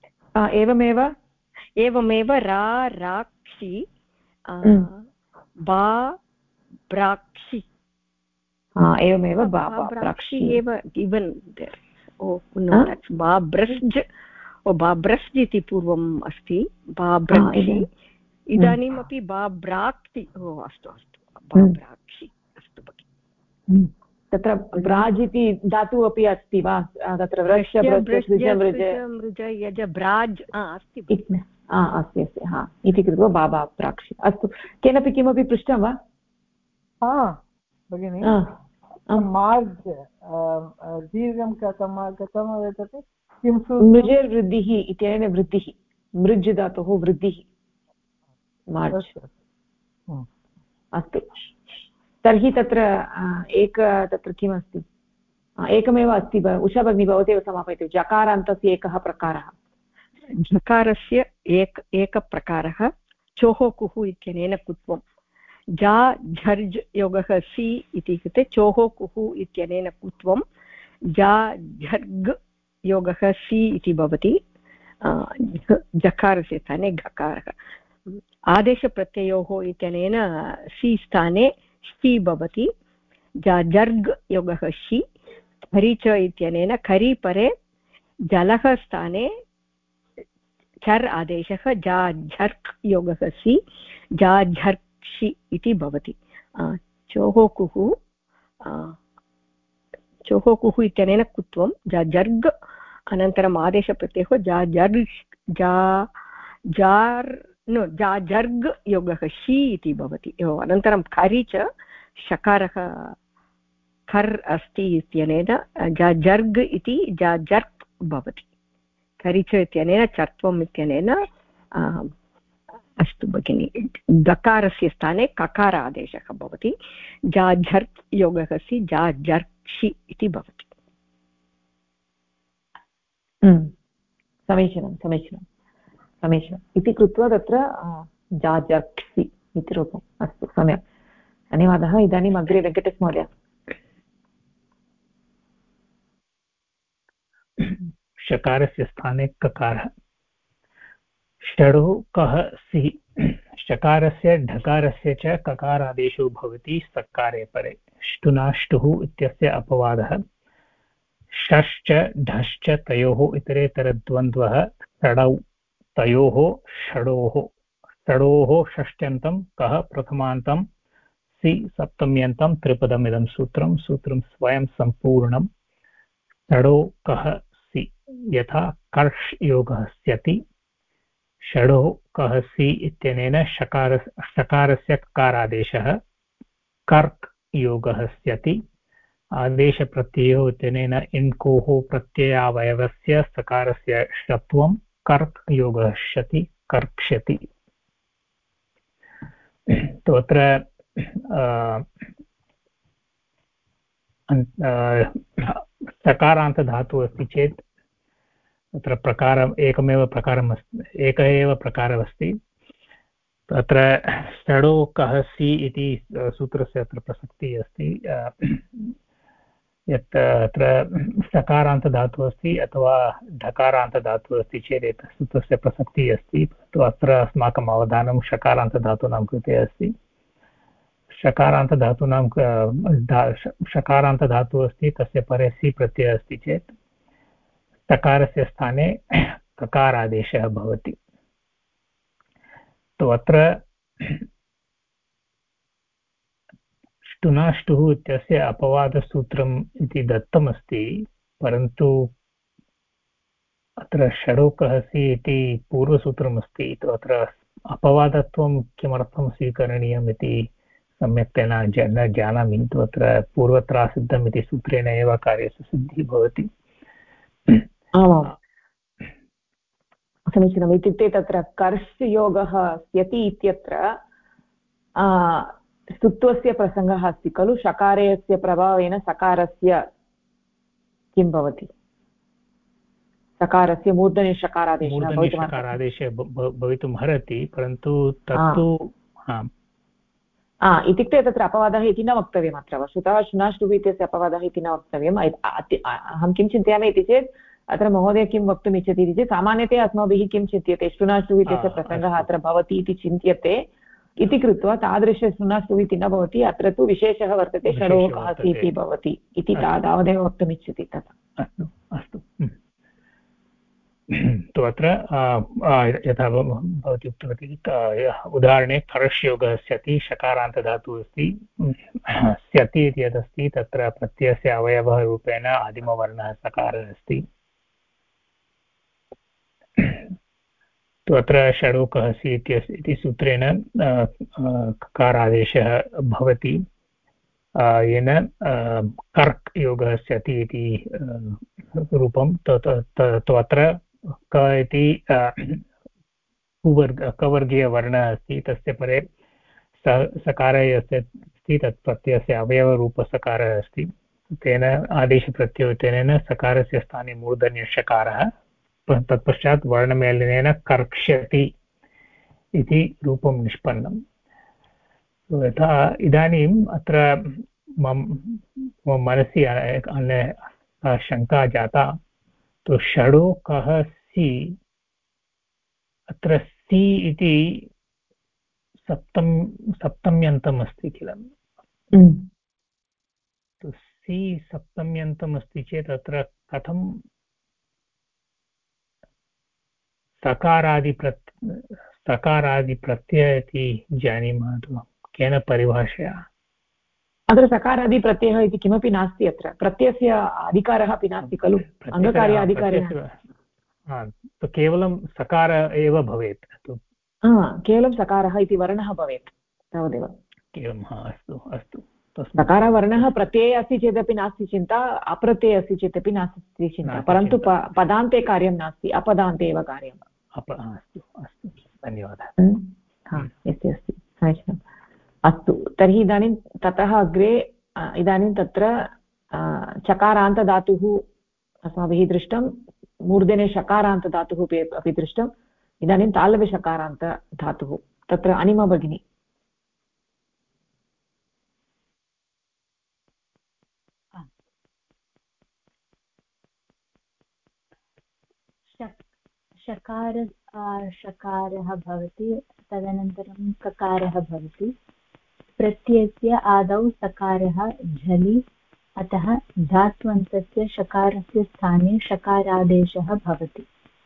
एवमेव रा राक्षि बा ब्राक्षि एवमेव ब्राक्षि एव गिवन् ओ नो दट्स् बा ब्रस्ज् ओ बा ब्रस्ज् इति पूर्वम् अस्ति बा ब्राक्षि इदानीमपि बा ब्राक्ति ओ अस्तु अस्तु बा ब्राक्षि अस्तु भगिनि तत्र ब्राज् इति धातुः अपि अस्ति वा तत्र मृज यज ब्राज् अस्ति अस्ति अस्ति इति कृत्वा बाबा प्राक्षि। अस्तु, केनापि किमपि पृष्टं वा? भगिनि मार्ज् दीर्घं कथं वदति? मृजेर्वृद्धिः इत्यनेन वृद्धिः, मृज् धातुः वृद्धिः, मार्ज्। अस्तु, तर्हि तत्र तत्र किमस्ति? एकमेव अस्ति। उषा भगिनी भवती एव समापयतु। जकारान्तस्य एकः प्रकारः। झकारस्य एकप्रकारः चोः कुः इत्यनेन कुत्वं। जा झर्ज् योगः सि इति कृते चोः कुः इत्यनेन कुत्वं जा झर्ग् योगः सि इति भवति। जकारस्य स्थाने घकारः। आदेशप्रत्ययोः इत्यनेन सि स्थाने षि भवति। जर्ग् योगः षि। खरि च इत्यनेन खरि परे जलः स्थाने झर् आदेशः जा झर्क् योगः सि जा झर्क्षि इति भवति। चोः कुः इत्यनेन कुत्वं जा जर्ग् अनन्तरम् आदेशप्रत्ययः जा जर्ग् योगः षि इति भवति। अनन्तरं खरि च शकारः खर् अस्ति इत्यनेन जा जर्ग् इति जा जर्क् भवति। खरि च इत्यनेन चर्त्वम् इत्यनेन अस्तु भगिनि, दकारस्य स्थाने ककार आदेशः भवति। जा झर्क् योगः सि जा जर्क्षि इति भवति। समीचीनं समीचीनं समीचीनम् इति कृत्वा तत्र जा जर्क्षि इति रूपम्। अस्तु, सम्यक्, धन्यवादः। इदानीम् अग्रे वेङ्कटेश महोदय। शकारस्य स्थाने ककारः। षडो कः सि। शकारस्य ढकारस्य च ककारादेशो भवति सकारे परे। ष्टुनाष्टुः इत्यस्य अपवादः। षश्च ढश्च तयोः इतरेतरद्वन्द्वः षडौ तयोः षडोः। षडोः षष्ट्यन्तं कः प्रथमान्तं सि सप्तम्यन्तं त्रिपदमिदं सूत्रं स्वयं सम्पूर्णं। षडो कः सि यथा कर्ष् योगः स्यति। षडो कः सि इत्यनेन शकारस्य ककारादेशः कर्क् योगः स्यति। आदेशप्रत्ययो इत्यनेन इन्कोः प्रत्ययावयवस्य सकारस्य षत्वं कर्क् योगः स्यति, कर्क्ष्यति। अत्र सकारान्तधातुः अस्ति चेत् तत्र प्रकारम् एकमेव प्रकारम् अस्ति, एकः एव प्रकारः अस्ति। तत्र षडो कः सि इति सूत्रस्य अत्र प्रसक्तिः अस्ति। यत् अत्र सकारान्तधातुः अस्ति अथवा ढकारान्तधातुः अस्ति चेत् एतस्य सूत्रस्य प्रसक्तिः अस्ति। परन्तु अत्र अस्माकम् अवधानं शकारान्तधातूनां कृते अस्ति। शकारान्तधातुः अस्ति, तस्य परे सि प्रत्ययः अस्ति चेत् सकारस्य स्थाने ककारादेशः भवति। तो अत्र ष्टुनाष्टुः इत्यस्य अपवादसूत्रम् इति दत्तमस्ति, परन्तु अत्र षडोकः सि इति पूर्वसूत्रमस्ति। तो अत्र अपवादत्वं किमर्थं स्वीकरणीयम् इति सम्यक्तया न जानामि। तु अत्र पूर्वत्रासिद्धम् इति सूत्रेण एव कार्यस्य सिद्धिः भवति। आमां समीचीनम्। इत्युक्ते तत्र कर्ष् योगः स्यति इत्यत्र स्तुत्वस्य प्रसङ्गः अस्ति खलु। शकारस्य प्रभावेन सकारस्य किं भवति? सकारस्य मूर्धन्यषकारादेशः भवितुमर्हति, परन्तु तत्तु इत्युक्ते तत्र अपवादः इति न वक्तव्यम् अत्र वस्तुतः। शुनाष्टुः इत्यस्य अपवादः इति न वक्तव्यम्। अहं किं चिन्तयामि इति चेत् अत्र महोदय किं वक्तुम् इच्छति इति चेत् सामान्यतया अस्माभिः किं चिन्त्यते, शुनाष्टुः इत्यस्य प्रसङ्गः अत्र भवति इति चिन्त्यते इति कृत्वा तादृशशुनाष्टुः इति न भवति। अत्र तु विशेषः वर्तते, षडोः कः सि इति भवति इति तावदेव वक्तुमिच्छति। तथा अस्तु। तु अत्र यथा भवती उक्तवती उदाहरणे कर्ष् योगः स्यति, शकारान्तधातुः अस्ति, स्यति इति यदस्ति तत्र प्रत्ययस्य अवयवः रूपेण आदिमवर्णः सकारः अस्ति। तु अत्र षडोकः सि इति सूत्रेण ककारादेशः भवति येन कर्क् योगः स्यति इति रूपं तु अत्र क इति कवर्गीयवर्णः अस्ति तस्य परे सकारः यस्य अस्ति तत् प्रत्ययस्य अवयवरूपसकारः अस्ति तेन आदेशप्रत्ययोजनेन सकारस्य स्थाने मूर्धन्यषकारः तत्पश्चात् वर्णमेलनेन कर्क्ष्यति इति रूपं निष्पन्नं यथा इदानीम् अत्र मम मनसि अन्या शङ्का जाता तु षडोकः सि अत्र सि इति सप्तम्यन्तम् अस्ति किल तु सि सप्तम्यन्तम् अस्ति चेत् अत्र कथं सकारादिप्रत्यय इति जानीमः केन परिभाषया अत्र सकारादिप्रत्ययः इति किमपि नास्ति अत्र प्रत्ययस्य अधिकारः अपि नास्ति खलु अङ्गकार्याधिकारः केवलं सकार एव भवेत् केवलं सकारः इति वर्णः भवेत् तावदेव केवलं अस्तु अस्तु सकारवर्णः प्रत्यये अस्ति चेदपि नास्ति चिन्ता अप्रत्यये अस्ति चेदपि नास्ति चिन्ता परन्तु पदान्ते कार्यं नास्ति अपदान्ते एव कार्यम् अस्तु अस्तु धन्यवादः अस्ति अस्ति समीचीनम् अस्तु तर्हि इदानीं ततः अग्रे इदानीं तत्र चकारान्तधातुः अस्माभिः दृष्टं मूर्धने शकारान्तधातुः अपि दृष्टम् इदानीं तालव्यषकारान्तधातुः तत्र अनिमा भगिनी शकारः भवति तदनन्तरं ककारः भवति प्रत्ययस्य आदौ सकारः झलि अतः धात्वन्तस्य शकारस्य स्थाने शकारादेशः भवति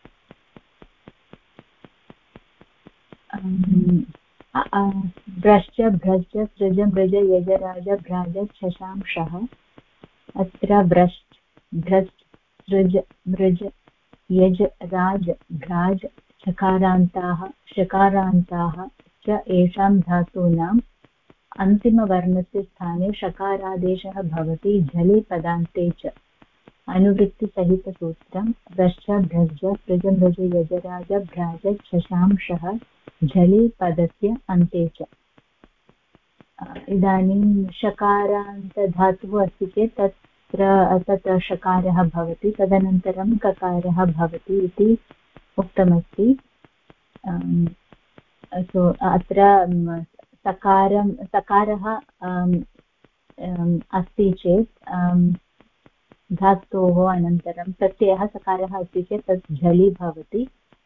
ब्रश्च भ्रश्च सृज मृज यजराज भ्राज शशांशः अत्र ब्रश्च भ्रश्च सृज मृज यज राज भ्राज शकारान्ताः च येषां धातूनाम् अन्तिमवर्णस्य स्थाने शकारादेशः भवति झलि पदान्ते च अनुवृत्तिसहितसूत्रं ब्रश्च भ्रज सृज मृज यजराज भ्राज शशांशः झलि पदस्य अन्ते च इदानीं शकारान्तधातुः अस्ति चेत् तत् शकारः भवति तदनन्तरं ककारः भवति इति उक्तमस्ति अत्र सकारः अस्ति चेत् धातोः अनन्तरं प्रत्ययः सकारः अस्ति चेत् तत् झलि भवति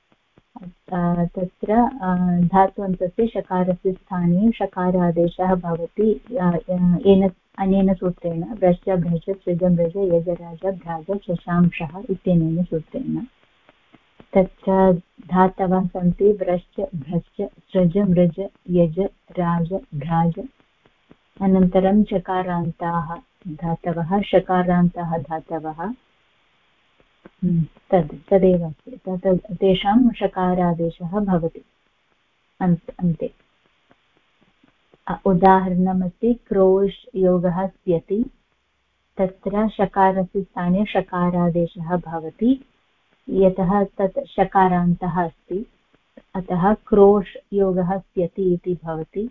तत्र धात्वन्तस्य शकारस्य स्थाने शकारादेशः भवति अनेन सूत्रेण ब्रश्च भ्रज सृज मृज यजराज भ्राज शशांशः इत्यनेन सूत्रेण तत्र धातवः सन्ति ब्रश्च भ्रश्च सृज मृज यज राज भ्राज अनन्तरं चकारान्ताः धातवः शकारान्ताः धातवः तदेव अस्ति तेषां शकारादेशः भवति अन्ते उदाहरणमस्ति क्रोश् योगः स्यति तत्र शकारस्य स्थाने शकारादेशः भवति यतः तत् शकारान्तः अस्ति अतः क्रोश् योगः स्यति इति भवति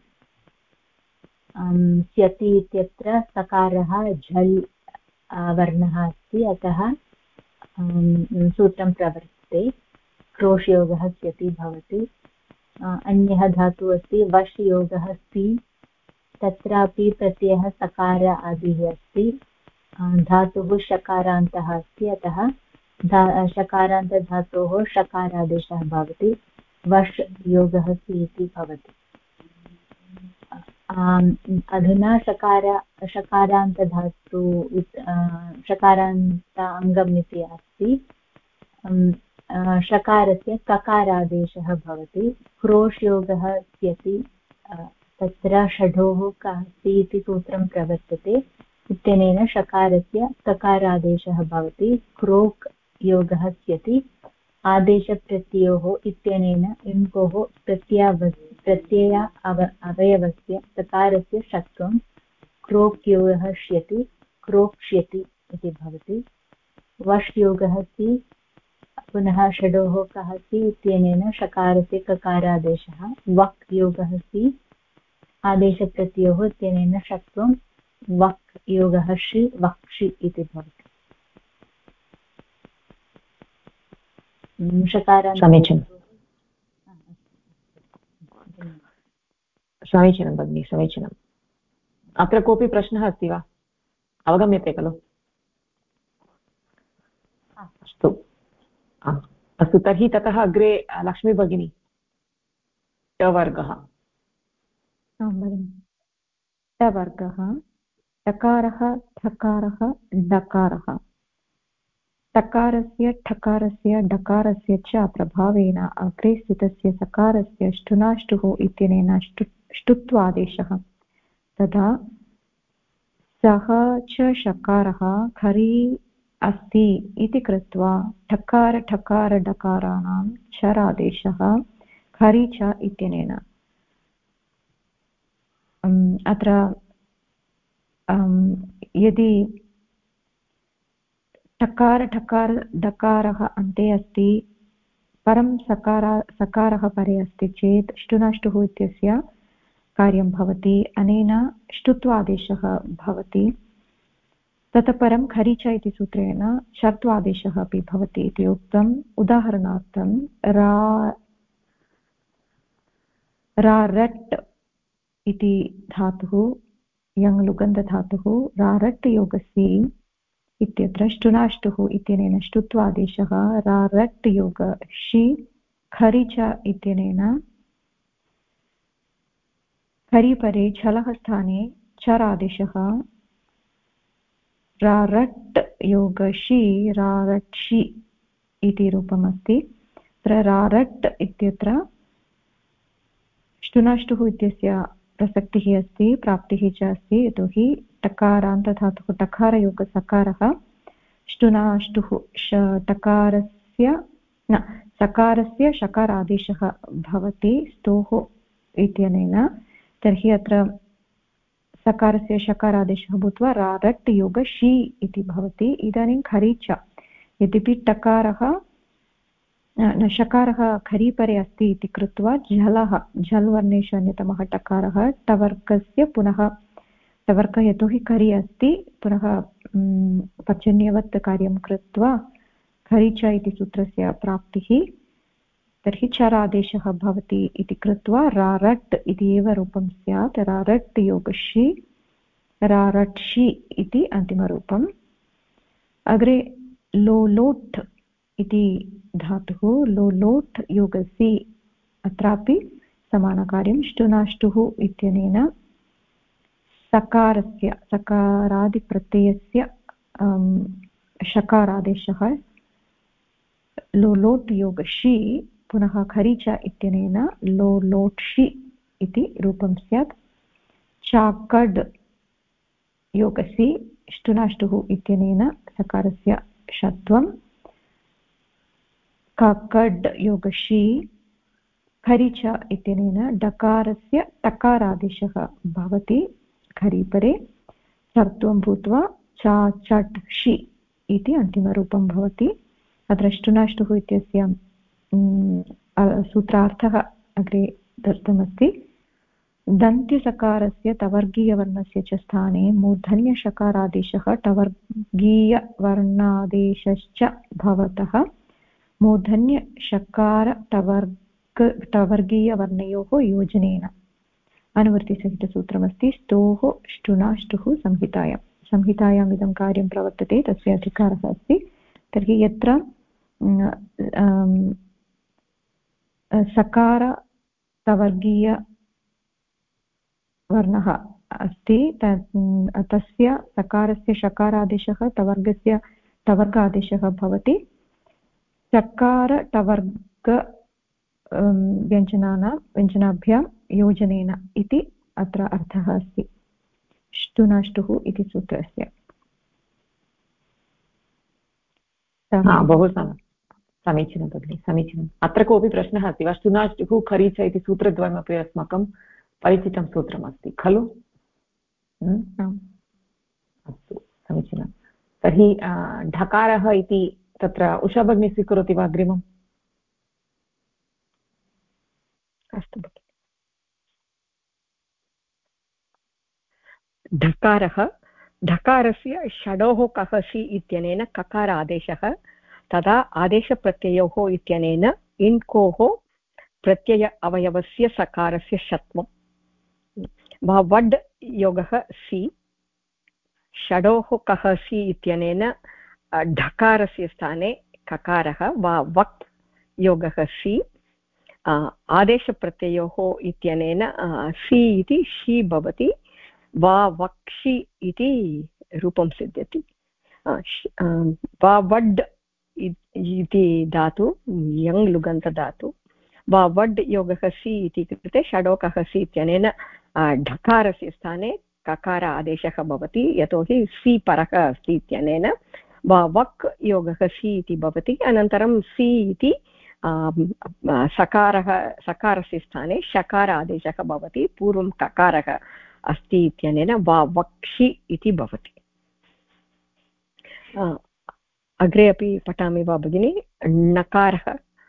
स्यति इत्यत्र सकारः झल् वर्णः अस्ति अतः सूत्रं प्रवर्तते क्रोश् योगः स्यति भवति अन्यः धातुः अस्ति वश् योगः स्ति तत्रापि प्रत्ययः सकार आदिः अस्ति धातुः शकारान्तः अस्ति अतः शकारान्तधातोः शकारादेशः भवति वश् योगः स्ति इति भवति अधुना शकारान्तधातु शकारान्ताङ्गम् इति अस्ति शकारस्य ककारादेशः भवति क्रोश् योगः स्यति तत्र षढोः कास्ति इति सूत्रं प्रवर्तते इत्यनेन शकारस्य ककारादेशः भवति क्रोक् योगः स्यति आदेशप्रत्ययोः इत्यनेन इङ्कोः अवयवस्य तकारस्य षत्वं क्रोक्योगः ष्यति क्रोक्ष्यति इति भवति। वष् योगः सि पुनः षडोः कः सि इत्यनेन षकारस्य ककारादेशः। वक् योगः सि आदेशप्रत्ययोः इत्यनेन षत्वं वक् योगः षि वक्षि इति भवति। समीचीनं भगिनि, समीचीनम्। अत्र कोऽपि प्रश्नः अस्ति वा? अवगम्यते खलु? अस्तु अस्तु, तर्हि ततः अग्रे लक्ष्मी भगिनी, टवर्गः। टवर्गः टकारः ठकारः डकारः। टकारस्य ठकारस्य डकारस्य च प्रभावेन अग्रे स्थितस्य सकारस्य ष्टुनाष्टुः इत्यनेन ष्टुत्वादेशः। तदा सः च शकारः खरी अस्ति इति कृत्वा ठकार ठकार डकाराणां चरादेशः खरी च इत्यनेन। अत्र यदि ठकार ठकार डकारः अन्ते अस्ति, परं सकारः परे अस्ति चेत् ष्टुनाष्टुः इत्यस्य कार्यं भवति, अनेन ष्टुत्वादेशः भवति। ततः परं खरी च इति सूत्रेण षत्वादेशः अपि भवति इति उक्तम्। उदाहरणार्थं रारट् इति धातुः, यङ्लुगन्धधातुः, रारट् योगसि इत्यत्र ष्टुनाष्टुः इत्यनेन ष्टुत्वादेशः, रारट् योग षि खरि च इत्यनेन खरिपरे छलः स्थाने चरादेशः, रारट् योगषि रारट्षि इति रूपमस्ति। तत्र रारट् इत्यत्र ष्टुनाष्टुः इत्यस्य प्रसक्तिः अस्ति, प्राप्तिः च अस्ति, यतोहि टकारान्तधातुः टकारयोगसकारः ष्टुनाष्टुः सकारस्य शकारादेशः भवति स्तोः इत्यनेन। तर्हि अत्र सकारस्य शकारादेशः भूत्वा रारट् योग षि इति भवति। इदानीं खरी च, यद्यपि शकारः खरीपरे अस्ति इति कृत्वा झल् वर्णेषु अन्यतमः टकारः टवर्गस्य पुनः टवर्ग यतोहि खरी अस्ति, पुनः पर्जन्यवत् कार्यं कृत्वा खरी च इति सूत्रस्य प्राप्तिः, तर्हि चरादेशः भवति इति कृत्वा रारट् इति एव रूपं स्यात्। रारट् योगषि रारट्षि इति अन्तिमरूपम्। अग्रे लोलोट् इति धातुः, लोलोट् योगसि, अत्रापि समानकार्यं। ष्टुनाष्टुः इत्यनेन सकारादिप्रत्ययस्य शकारादेशः लोलोट् योगषि, पुनः खरी च इत्यनेन लोलोट्षि इति रूपं स्यात्। चाकड् योगसि ष्टुनाष्टुः इत्यनेन सकारस्य षत्वं, काकड् योगषि खरी च इत्यनेन डकारस्य टकारादेशः भवति, खरीपरे षत्वं भूत्वा चा चट् षि इति अन्तिमरूपं भवति। अत्र ष्टुनाष्टुः इत्यस्य सूत्रार्थः अग्रे दत्तमस्ति। दन्त्यसकारस्य तवर्गीयवर्णस्य च स्थाने मूर्धन्यषकारादेशः टवर्गीयवर्णादेशश्च भवतः मूर्धन्यषकार टवर्गीयवर्णयोः योजनेन। अनुवृत्तिसहितसूत्रमस्ति स्तोः ष्टुनाष्टुः संहितायाम् इदं कार्यं प्रवर्तते, तस्य अधिकारः अस्ति। तर्हि यत्र सकार तवर्गीयवर्णः अस्ति, तस्य सकारस्य शकारादेशः टवर्गादेशः भवति। चकार टवर्ग व्यञ्जनाभ्यां योजनेन इति अत्र अर्थः अस्ति ष्टुनाष्टुः इति सूत्रस्य। बहु सम्यक्, समीचीनं भगिनि, समीचीनम्। अत्र कोऽपि प्रश्नः अस्ति वा? ष्टुनाष्टुः खरीच इति सूत्रद्वयमपि अस्माकं परिचितं सूत्रमस्ति खलु? अस्तु, समीचीनं। तर्हि ढकारः इति तत्र उषा भगिनी स्वीकरोति वा अग्रिमम्? अस्तु भगिनि। ढकारः, ढकारस्य षडोः कहसि इत्यनेन ककार आदेशः, तदा आदेशप्रत्ययोः इत्यनेन इण्कोः प्रत्यय अवयवस्य सकारस्य षत्वं। वड् योगः सि, षडोः कहसि इत्यनेन ढकारस्य स्थाने ककारः वा वक् योगः सि, आदेशप्रत्ययोः इत्यनेन सि इति षि भवति, वा वक्षि इति रूपं सिद्ध्यति। वा वड् इति धातु यङ् लुगन्तधातु, वा वड् योगः सि इति कृते षडोकः सि इत्यनेन ढकारस्य स्थाने ककार आदेशः भवति, यतोहि सि परः अस्ति इत्यनेन। वा वक् योगः सि इति भवति, अनन्तरं सि इति सकारस्य स्थाने शकार आदेशः भवति, पूर्वं ककारः अस्ति इत्यनेन वा वक्षि इति भवति। अग्रे अपि पठामि वा भगिनि? नकारः।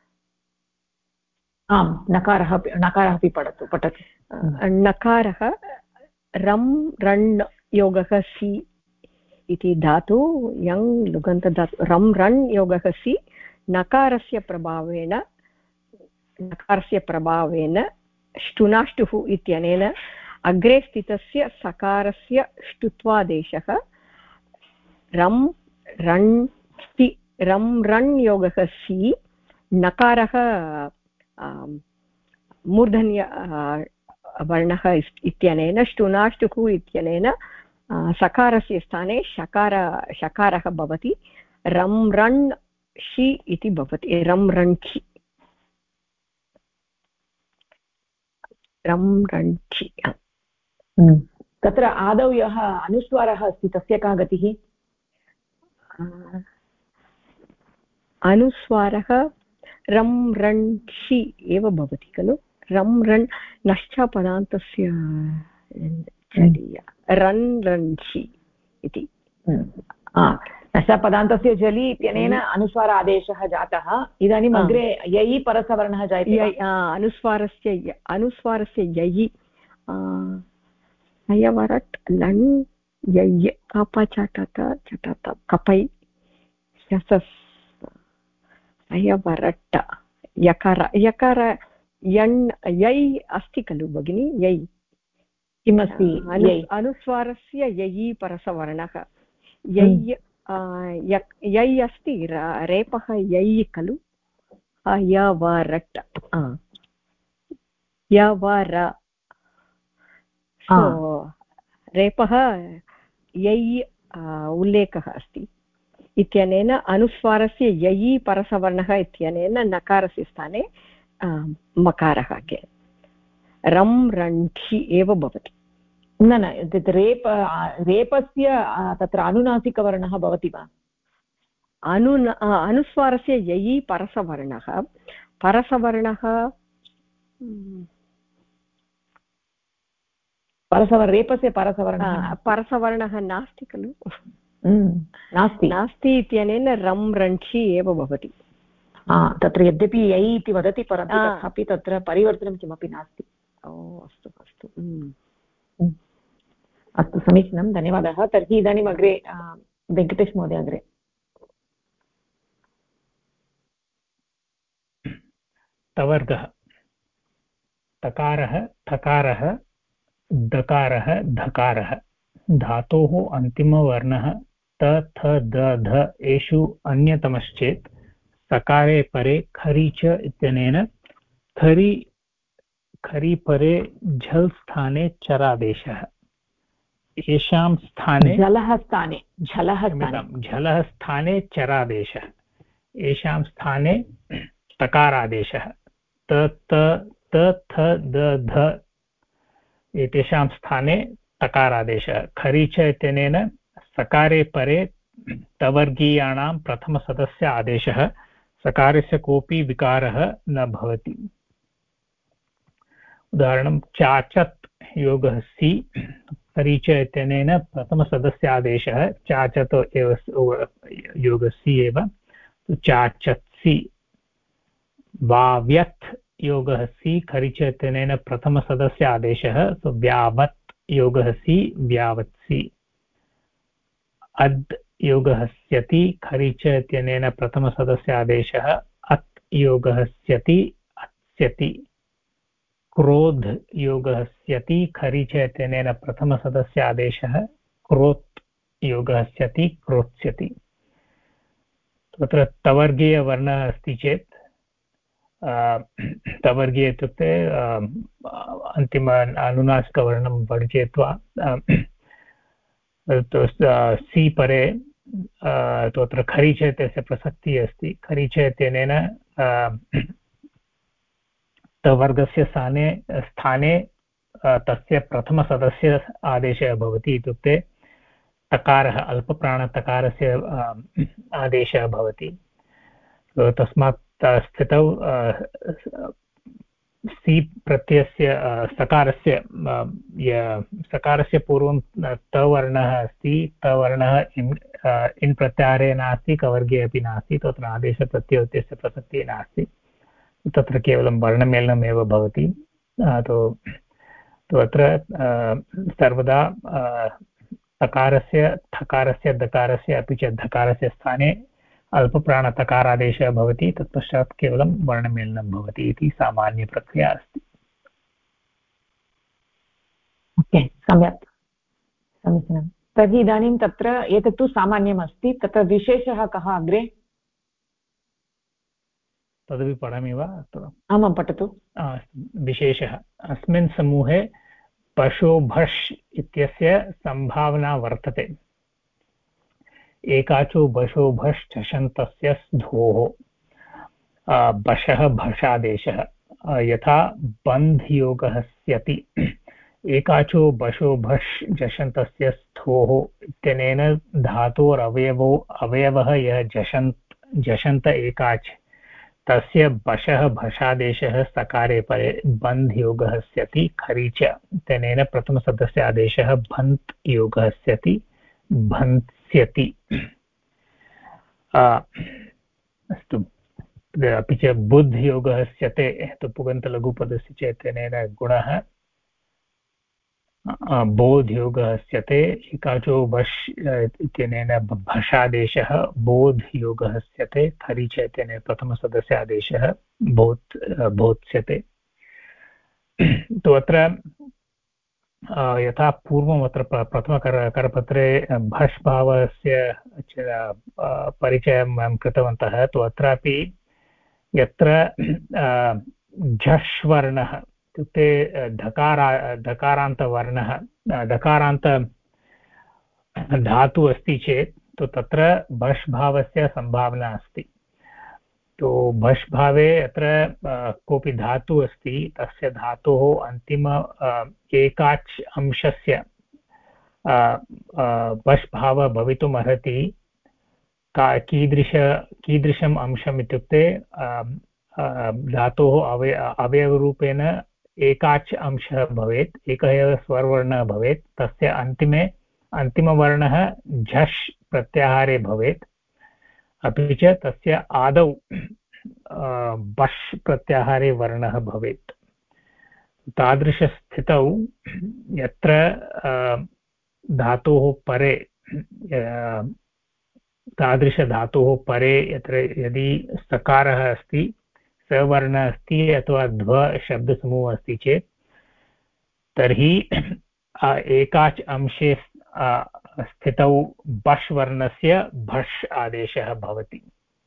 आम्, नकारः अपि पठतु। नकारः रम् रण् योगः सि इति धातु यङ् लुगन्तधातु, रम् रण् योगः सि, नकारस्य प्रभावेन ष्टुनाष्टुः इत्यनेन अग्रे स्थितस्य सकारस्य ष्टुत्वादेशः रम् रण् सि, रम् रण् योगः सि, नकारः मूर्धन्य वर्णः इत्यनेन ष्टुनाष्टुः इत्यनेन सकारस्य स्थाने शकारः भवति, रम् रण् षि इति भवति, रम् रण्क्षि, रम् रण्क्षि। तत्र आदौ यः अनुस्वारः अस्ति तस्य का गतिः? अनुस्वारः रम् रण्क्षि एव भवति खलु? रम् रण् नश्चापदान्तस्य रन् रण्क्षि इति। नश्चापदान्तस्य जलि इत्यनेन अनुस्वार आदेशः जातः। इदानीम् अग्रे ययि परसवर्णः जायते। अनुस्वारस्य ययि अयवरट् लण् यय् अपचटत चटत कपै शसस् अयवरट् यकार यण् यै अस्ति खलु भगिनि? यै किमस्ति? अनुस्वारस्य ययि परसवर्णः यै यै अस्ति, रेपः यै खलु? यवरट् यवर, रेपः यै उल्लेखः अस्ति इत्यनेन अनुस्वारस्य ययि परसवर्णः इत्यनेन नकारस्य स्थाने मकारः रम् रण्क्षि एव भवति। न रेपस्य तत्र अनुनासिकवर्णः भवति वा? अनुस्वारस्य ययि परसवर्णः रेपस्य परसवर्णः नास्ति खलु? नास्ति इत्यनेन रम् रण्क्षि एव भवति। तत्र यद्यपि यै इति वदति, परन्तु तथापि तत्र परिवर्तनं किमपि नास्ति। अस्तु, समीचीनं, धन्यवादः। तर्हि इदानीम् अग्रे वेङ्कटेश महोदय अग्रे। तवर्गः तकारः थकारः दकारः धकारः, धातोः अन्तिमवर्णः त थ द ध एषु अन्यतमश्चेत् सकारे परे खरि च इत्यनेन खरि परे झल् स्थाने चरादेशः, येषां स्थाने झलः स्थाने चरादेशः, येषां स्थाने तकारादेशः, त थ द ध एतेषां स्थाने तकारादेशः, खरि च इत्यनेन सकारे परे तवर्गीयाणां प्रथमसदस्य आदेशः, सकारस्य कोऽपि विकारः न भवति। उदाहरणं चाचत् योगः सि, खरीच इत्यनेन प्रथमसदस्यादेशः चाचत् एव योगः सि एव, चाचत्सि। वाव्यत् योगः सि, खरीच इत्यनेन प्रथमसदस्यादेशः व्यावत् योगः सि, व्यावत्सि। अद् योगः स्यति, खरीच इत्यनेन प्रथमसदस्यादेशः अत् योगः स्यति, अत्स्यति। क्रोध योगः स्यति, खरीच इत्यनेन प्रथमसदस्यादेशः क्रोत् योगः स्यति, क्रोत्स्यति। तत्र तवर्गीयवर्णः अस्ति चेत् तवर्गीय इत्युक्ते अन्तिम अनुनासिकवर्णं परिचयित्वा सि परे तत्र खरीच इत्यस्य प्रसक्तिः अस्ति। खरीच इत्यनेन तवर्गस्य स्थाने तस्य प्रथमसदस्य आदेशः भवति, इत्युक्ते तकारः, अल्पप्राणतकारस्य आदेशः भवति। तस्मात् स्थितौ सि प्रत्ययस्य सकारस्य पूर्वं तवर्णः अस्ति, तवर्णः इन् प्रत्याहारे नास्ति, कवर्गे अपि नास्ति, तत्र आदेशप्रत्ययस्य प्रसक्तिः नास्ति, तत्र केवलं वर्णमेलनमेव भवति। अत्र सर्वदा तकारस्य, थकारस्य, दकारस्य अपि च धकारस्य स्थाने अल्पप्राणतकारादेशः भवति, तत्पश्चात् केवलं वर्णमेलनं भवति इति सामान्यप्रक्रिया अस्ति। ओके, सम्यक्, समीचीनं। तर्हि इदानीं तत्र एतत्तु सामान्यमस्ति, तत्र विशेषः कः अग्रे? तदपि पठामि वा? आमां, पठतु। विशेषः, अस्मिन् समूहे पशो भष् इत्यस्य सम्भावना वर्तते। एकाचो बशो भष् झषन्तस्य धोः, बशः भषादेशः। यथा बन्धयोगः स्यति, एकाचो बशो भष् झषन्तस्य स्थोः इत्यनेन धातोरवयवः यः झषन्त एकाच्, तस्य बशः भषादेशः सकारे परे बन्धयोगः स्यति। खरीच इत्यनेन प्रथमसदस्य आदेशः भन्त् योगः स्यति, भन्त्स्यति। अस्तु, अपि च बुद्ध योगः स्यते तु पुगन्तलघुपदस्य चेतनेन गुणः, बोध योगः स्यते। एकाचो बश् इत्यनेन भषादेशः बोध योगः स्यते। खरीच इत्यनेन प्रथमसदस्य आदेशः बोध्स्यते। तु अत्र यथा पूर्वम् अत्र प्रथमकरपत्रे भष् भावस्य परिचयं वयं कृतवन्तः, तु अत्रापि यत्र झष् वर्णः इत्युक्ते धकारान्तवर्णः, धकारान्त धातुः अस्ति चेत् तु तत्र भष् भावस्य सम्भावना अस्ति। तो भष् भावे अत्र कोऽपि धातुः अस्ति, तस्य धातोः अंतिम एकाच् अंशस्य भष् भावः भवितुम् अर्हति। कीदृशम् अंशम् इत्युक्ते धातोः अवयवरूपेण एकाच् अंशः भवेत्, एकः एव स्वरवर्णः भवेत्, तस्य अन्तिमवर्णः झष् प्रत्याहारे भवेत्, अपि च तस्य आदौ बष् प्रत्याहारे वर्णः भवेत्। तादृशस्थितौ यत्र धातोः परे तादृशधातोः परे यत्र यदि सकारः अस्ति, सवर्णः अस्ति अथवा ध्व शब्दसमूहः अस्ति चेत् तर्हि एकाच् अंशे स्थितौ बष् वर्णस्य भष् आदेशः भवति।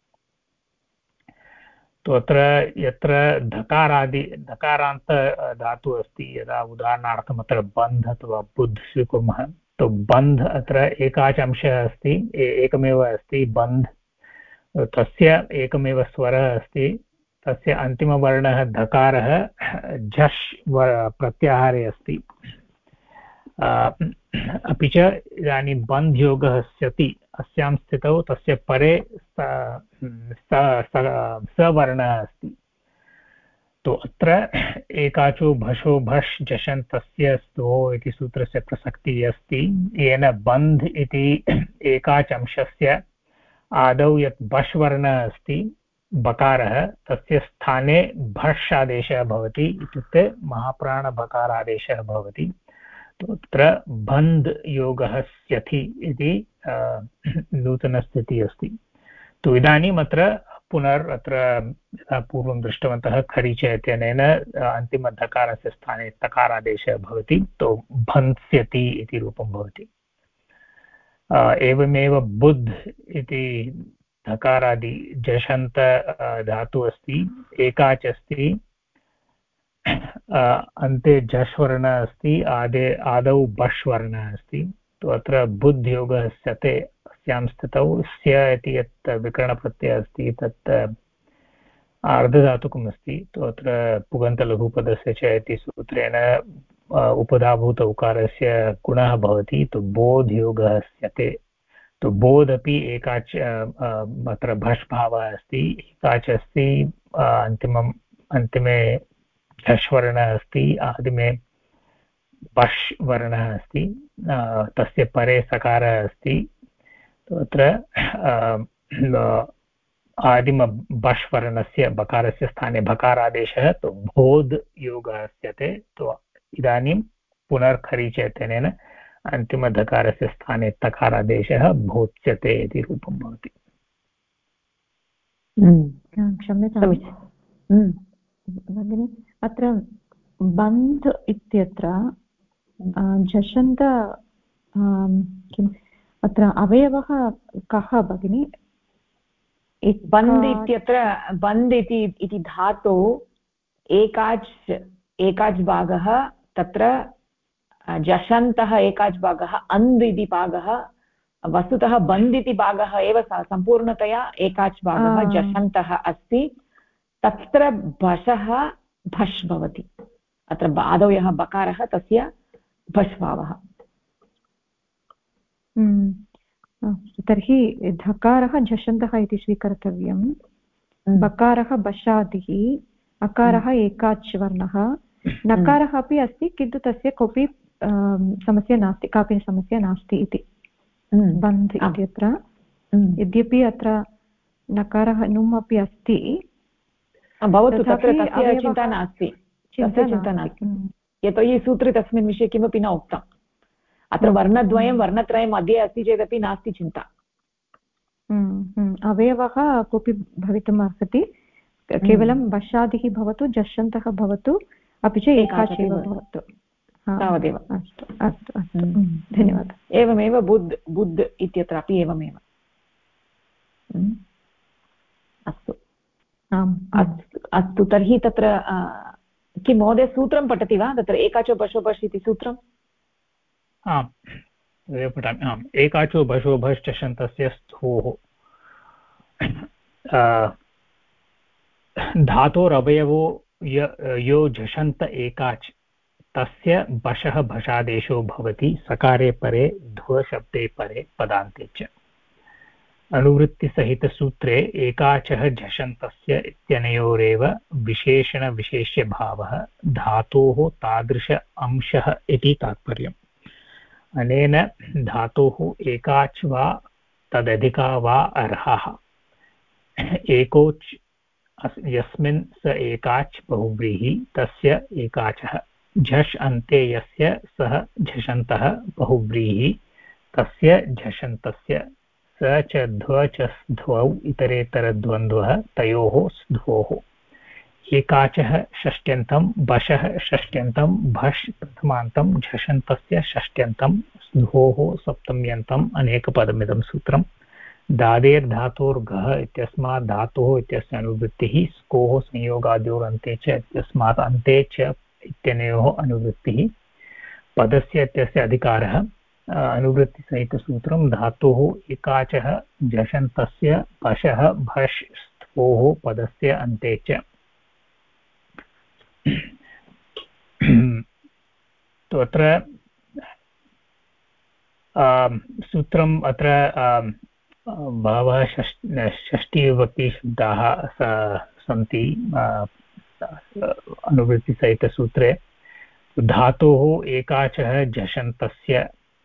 तो अत्र यत्र धकारान्त धातुः अस्ति, यदा उदाहरणार्थम् अत्र बन्ध अथवा बुद्ध स्वीकुर्मः, तो बन्ध अत्र एकाच् अंशः अस्ति, एकमेव अस्ति बन्ध, तस्य एकमेव स्वरः अस्ति, तस्य अन्तिमवर्णः धकारः झष् प्रत्याहारे अस्ति। अपि च इदानीं बन्ध्योगः स्यति अस्यां स्थितौ तस्य परे सवर्णः अस्ति। तो अत्र एकाचो भषो भष् जषन्तस्य स्तोः इति सूत्रस्य प्रसक्तिः अस्ति, येन बन्ध् इति एकाच अंशस्य आदौ यत् बष् वर्णः अस्ति बकारः, तस्य स्थाने भष् आदेशः भवति, इत्युक्ते महाप्राणबकारादेशः भवति। तत्र बन्ध् योगः स्यति इति नूतनस्थितिः अस्ति। तु इदानीम् अत्र अत्र यथा पूर्वं दृष्टवन्तः खरिच इत्यनेन अन्तिमधकारस्य स्थाने तकारादेशः भवति, तो भन्स्यति इति रूपं भवति। एवमेव बुद्ध इति धकारादि जषन्त धातु अस्ति, एकाच् अस्ति, अन्ते झष् वर्णः अस्ति, आदौ बष् वर्णः अस्ति। तो अत्र बुद्ध योगः स्यते अस्यां स्थितौ स्य इति यत् विकरणप्रत्ययः अस्ति तत् आर्धधातुकम् अस्ति। तो अत्र पुगन्तलघुपदस्य च इति सूत्रेण उपधाभूत उकारस्य गुणः भवति, तो बोधयोगः स्यते। तो बोध अपि एकाच अत्र भष् भावः अस्ति, एकाच अस्ति, अन्तिमे झष् वर्णः अस्ति, आदिमे बष् वर्णः अस्ति, तस्य परे सकारः अस्ति। अत्र आदिम बष् वर्णस्य बकारस्य स्थाने भकारादेशः, तो बोध योगः स्यते। तो इदानीं पुनर्खरिचेतनेन अन्तिमधकारस्य स्थाने तकारादेशः भोच्यते इति रूपं भवति। क्षम्यतां भगिनि, अत्र बन्ध् इत्यत्र झषन्त किम् अत्र अवयवः कः भगिनि? बन्ध् इत्यत्र बन्ध् इति धातु एकाच् भागः, तत्र जषन्तः एकाच् भागः, अन्ध् इति भागः, वस्तुतः बन्ध् इति भागः एव सम्पूर्णतया एकाच् भागः जषन्तः अस्ति। तत्र भषः भष् भवति, अत्र आदौ यः बकारः तस्य भष् भावः। तर्हि धकारः झषन्तः इति स्वीकर्तव्यं, बकारः बशादिः, अकारः एकाच् वर्णः, नकारः अपि अस्ति किन्तु तस्य कोऽपि समस्या नास्ति, कापि समस्या नास्ति इति बन्ध् इत्यत्र। यद्यपि अत्र नकारः नुम् अपि अस्ति, भवतु, तत्र तस्य चिन्ता नास्ति, चिन्ता नास्ति, यतोहि सूत्रे तस्मिन् विषये किमपि न उक्तम्। अत्र वर्णत्रयं मध्ये अस्ति चेदपि नास्ति चिन्ता। अवयवः कोऽपि भवितुम् अर्हति, केवलं बशादिः भवतु, जषन्तः भवतु, अपि च एकाच् एव भवतु, तावदेव। अस्तु अस्तु अस्तु, धन्यवादः। एवमेव बुद्ध इत्यत्रापि एवमेव। अस्तु अस्तु, तर्हि तत्र किं महोदय सूत्रं पठति वा? तत्र एकाचो बशो बष् इति सूत्रम्। आम्, तदेव पठामि। आम्, एकाचो भषो भश् चषन्तस्य स्थोः। धातोरवयवो यो झषन्त एकाच्, तस्य बशः भषादेशो भवति सकारे परे, ध्वशब्दे परे, पदान्ते च। अनुवृत्तिसहितसूत्रे एकाचः झषन्तस्य इत्यनयोरेव विशेषणविशेष्यभावः धातोः तादृश अंशः इति तात्पर्यम्। अनेन धातोः एकाच् वा तदधिका वा अर्हः। एकोच् यस्मिन् स एकाच् बहुव्रीहि तस्य एकाचः, झष् अन्ते यस्य सः झषन्तः बहुव्रीहि तस्य झषन्तस्य, स च ध्व च ध्वौ इतरेतरद्वन्द्वः तयोः स्ध्वोः। एकाचः षष्ट्यन्तं, बशः षष्ट्यन्तं, भष् प्रथमान्तं, झषन्तस्य षष्ट्यन्तं, स्ध्वोः सप्तम्यन्तम् अनेकपदमिदं सूत्रम्। दादेर्धातोर्घः इत्यस्मात् धातोः इत्यस्य अनुवृत्तिः, स्कोः संयोगाद्योरन्ते च इत्यस्मात् अन्ते च इत्यनयोः अनुवृत्तिः, पदस्य इत्यस्य अधिकारः। अनुवृत्तिसहितसूत्रं धातोः एकाचः झषन्तस्य बशः भष् स्त्वोः पदस्य अन्ते च। तो अत्र सूत्रम् अत्र बहवः षष्टिविभक्तिशब्दाः सन्ति अनुवृत्तिसहितसूत्रे। धातोः एकाचः झषन्तस्य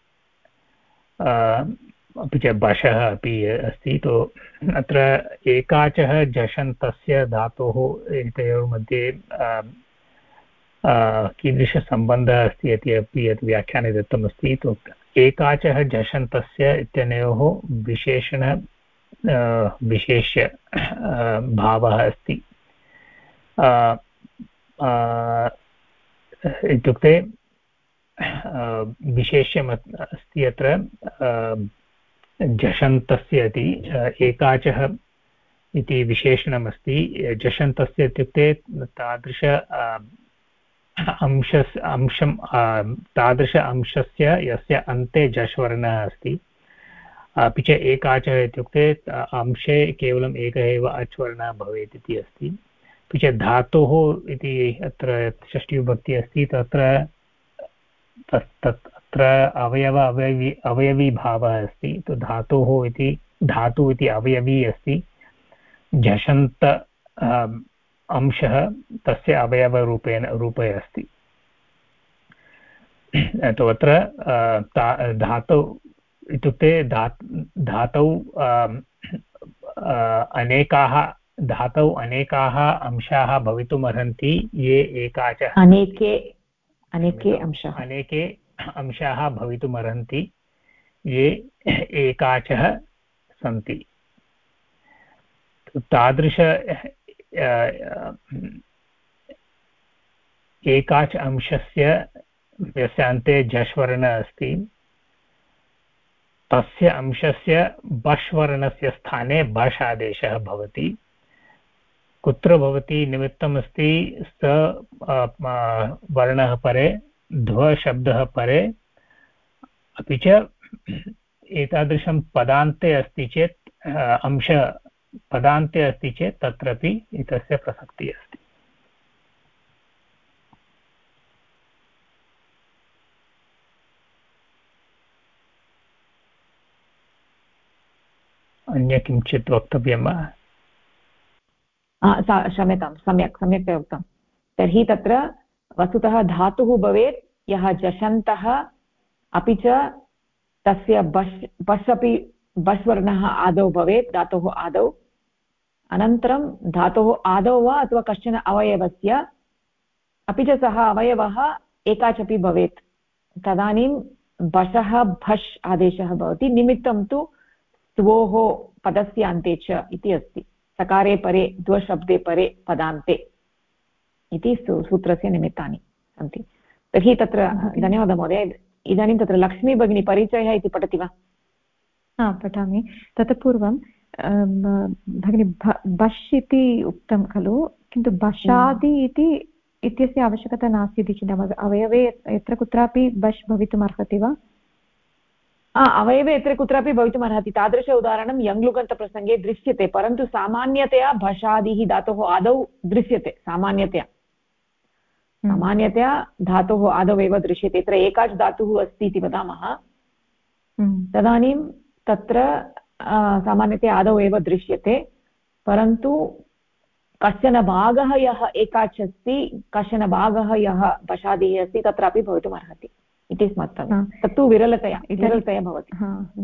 अपि च बशः अपि अस्ति। तो अत्र एकाचः झषन्तस्य धातोः एतयोः मध्ये कीदृशसम्बन्धः अस्ति इति अपि यत् व्याख्याने दत्तमस्ति। तो एकाचः झषन्तस्य इत्यनयोः विशेष्य भावः अस्ति। इत्युक्ते विशेष्यम् अस्ति अत्र झषन्तस्य इति एकाचः इति विशेषणमस्ति। झषन्तस्य इत्युक्ते तादृश तादृश अंशस्य यस्य अन्ते झष्वर्णः अस्ति। अपि च एकाचः इत्युक्ते अंशे केवलम् एकः एव अच्वर्णः भवेत् इति अस्ति। अपि च धातोः इति अत्र षष्टिविभक्तिः अस्ति तत्र अत्र अवयवी भावः अस्ति। तो धातोः इति धातु इति अवयवी अस्ति। झषन्त अंशः तस्य रूपे अस्ति। तो अत्र धातौ इत्युक्ते धातौ अनेकाः अंशाः भवितुम् अर्हन्ति। ये एकाचः अनेके अंशाः भवितुम् अर्हन्ति ये एकाचः सन्ति। तादृश एकाच अंशस्य यस्य अन्ते झष्वर्णः अस्ति तस्य अंशस्य बश् वर्णस्य स्थाने बश् आदेशः भवति। कुत्र भवति? निमित्तमस्ति स वर्णः परे, ध्व शब्दः परे, अपि च एतादृशं पदान्ते अस्ति चेत् अंश पदान्ते अस्ति चेत् तत्रापि एतस्य प्रसक्तिः अस्ति। अन्य किञ्चित् वक्तव्यं वा? क्षम्यतां, सम्यक्तया उक्तं। तर्हि तत्र वस्तुतः धातुः भवेत् यः झषन्तः, अपि च तस्य बस् अपि बस् वर्णः आदौ भवेत्, धातोः आदौ। अनन्तरं धातोः आदौ वा अथवा कश्चन अवयवस्य, अपि च सः अवयवः एकाचपि भवेत्। तदानीं बशः भष् आदेशः भवति। निमित्तं तु द्वोः पदस्य अन्ते च इति अस्ति। सकारे परे, द्वशब्दे परे, पदान्ते इति सूत्रस्य निमित्तानि सन्ति। तर्हि तत्र धन्यवादः महोदय। इदानीं तत्र लक्ष्मी भगिनी परिचयः इति पठति वा? पठामि। ततः पूर्वं भगिनी बश् इति उक्तं खलु, किन्तु बशादि इत्यस्य आवश्यकता नास्ति इति चिन्तामि। अवयवे यत्र कुत्रापि बश् भवितुम् अर्हति वा? अवयवे यत्र कुत्रापि भवितुम् अर्हति। तादृश उदाहरणं यङ्लुगन्तप्रसङ्गे दृश्यते, परन्तु सामान्यतया भषादिः धातोः आदौ दृश्यते। सामान्यतया धातोः आदौ एव दृश्यते। यत्र एकाच् धातुः अस्ति इति वदामः तदानीं तत्र सामान्यतया आदौ एव दृश्यते, परन्तु कश्चन भागः यः एकाच् अस्ति, कश्चन भागः यः भषादिः अस्ति तत्रापि भवितुम् अर्हति इति स्मर्तव्यं। तत्तु विरलतया भवति।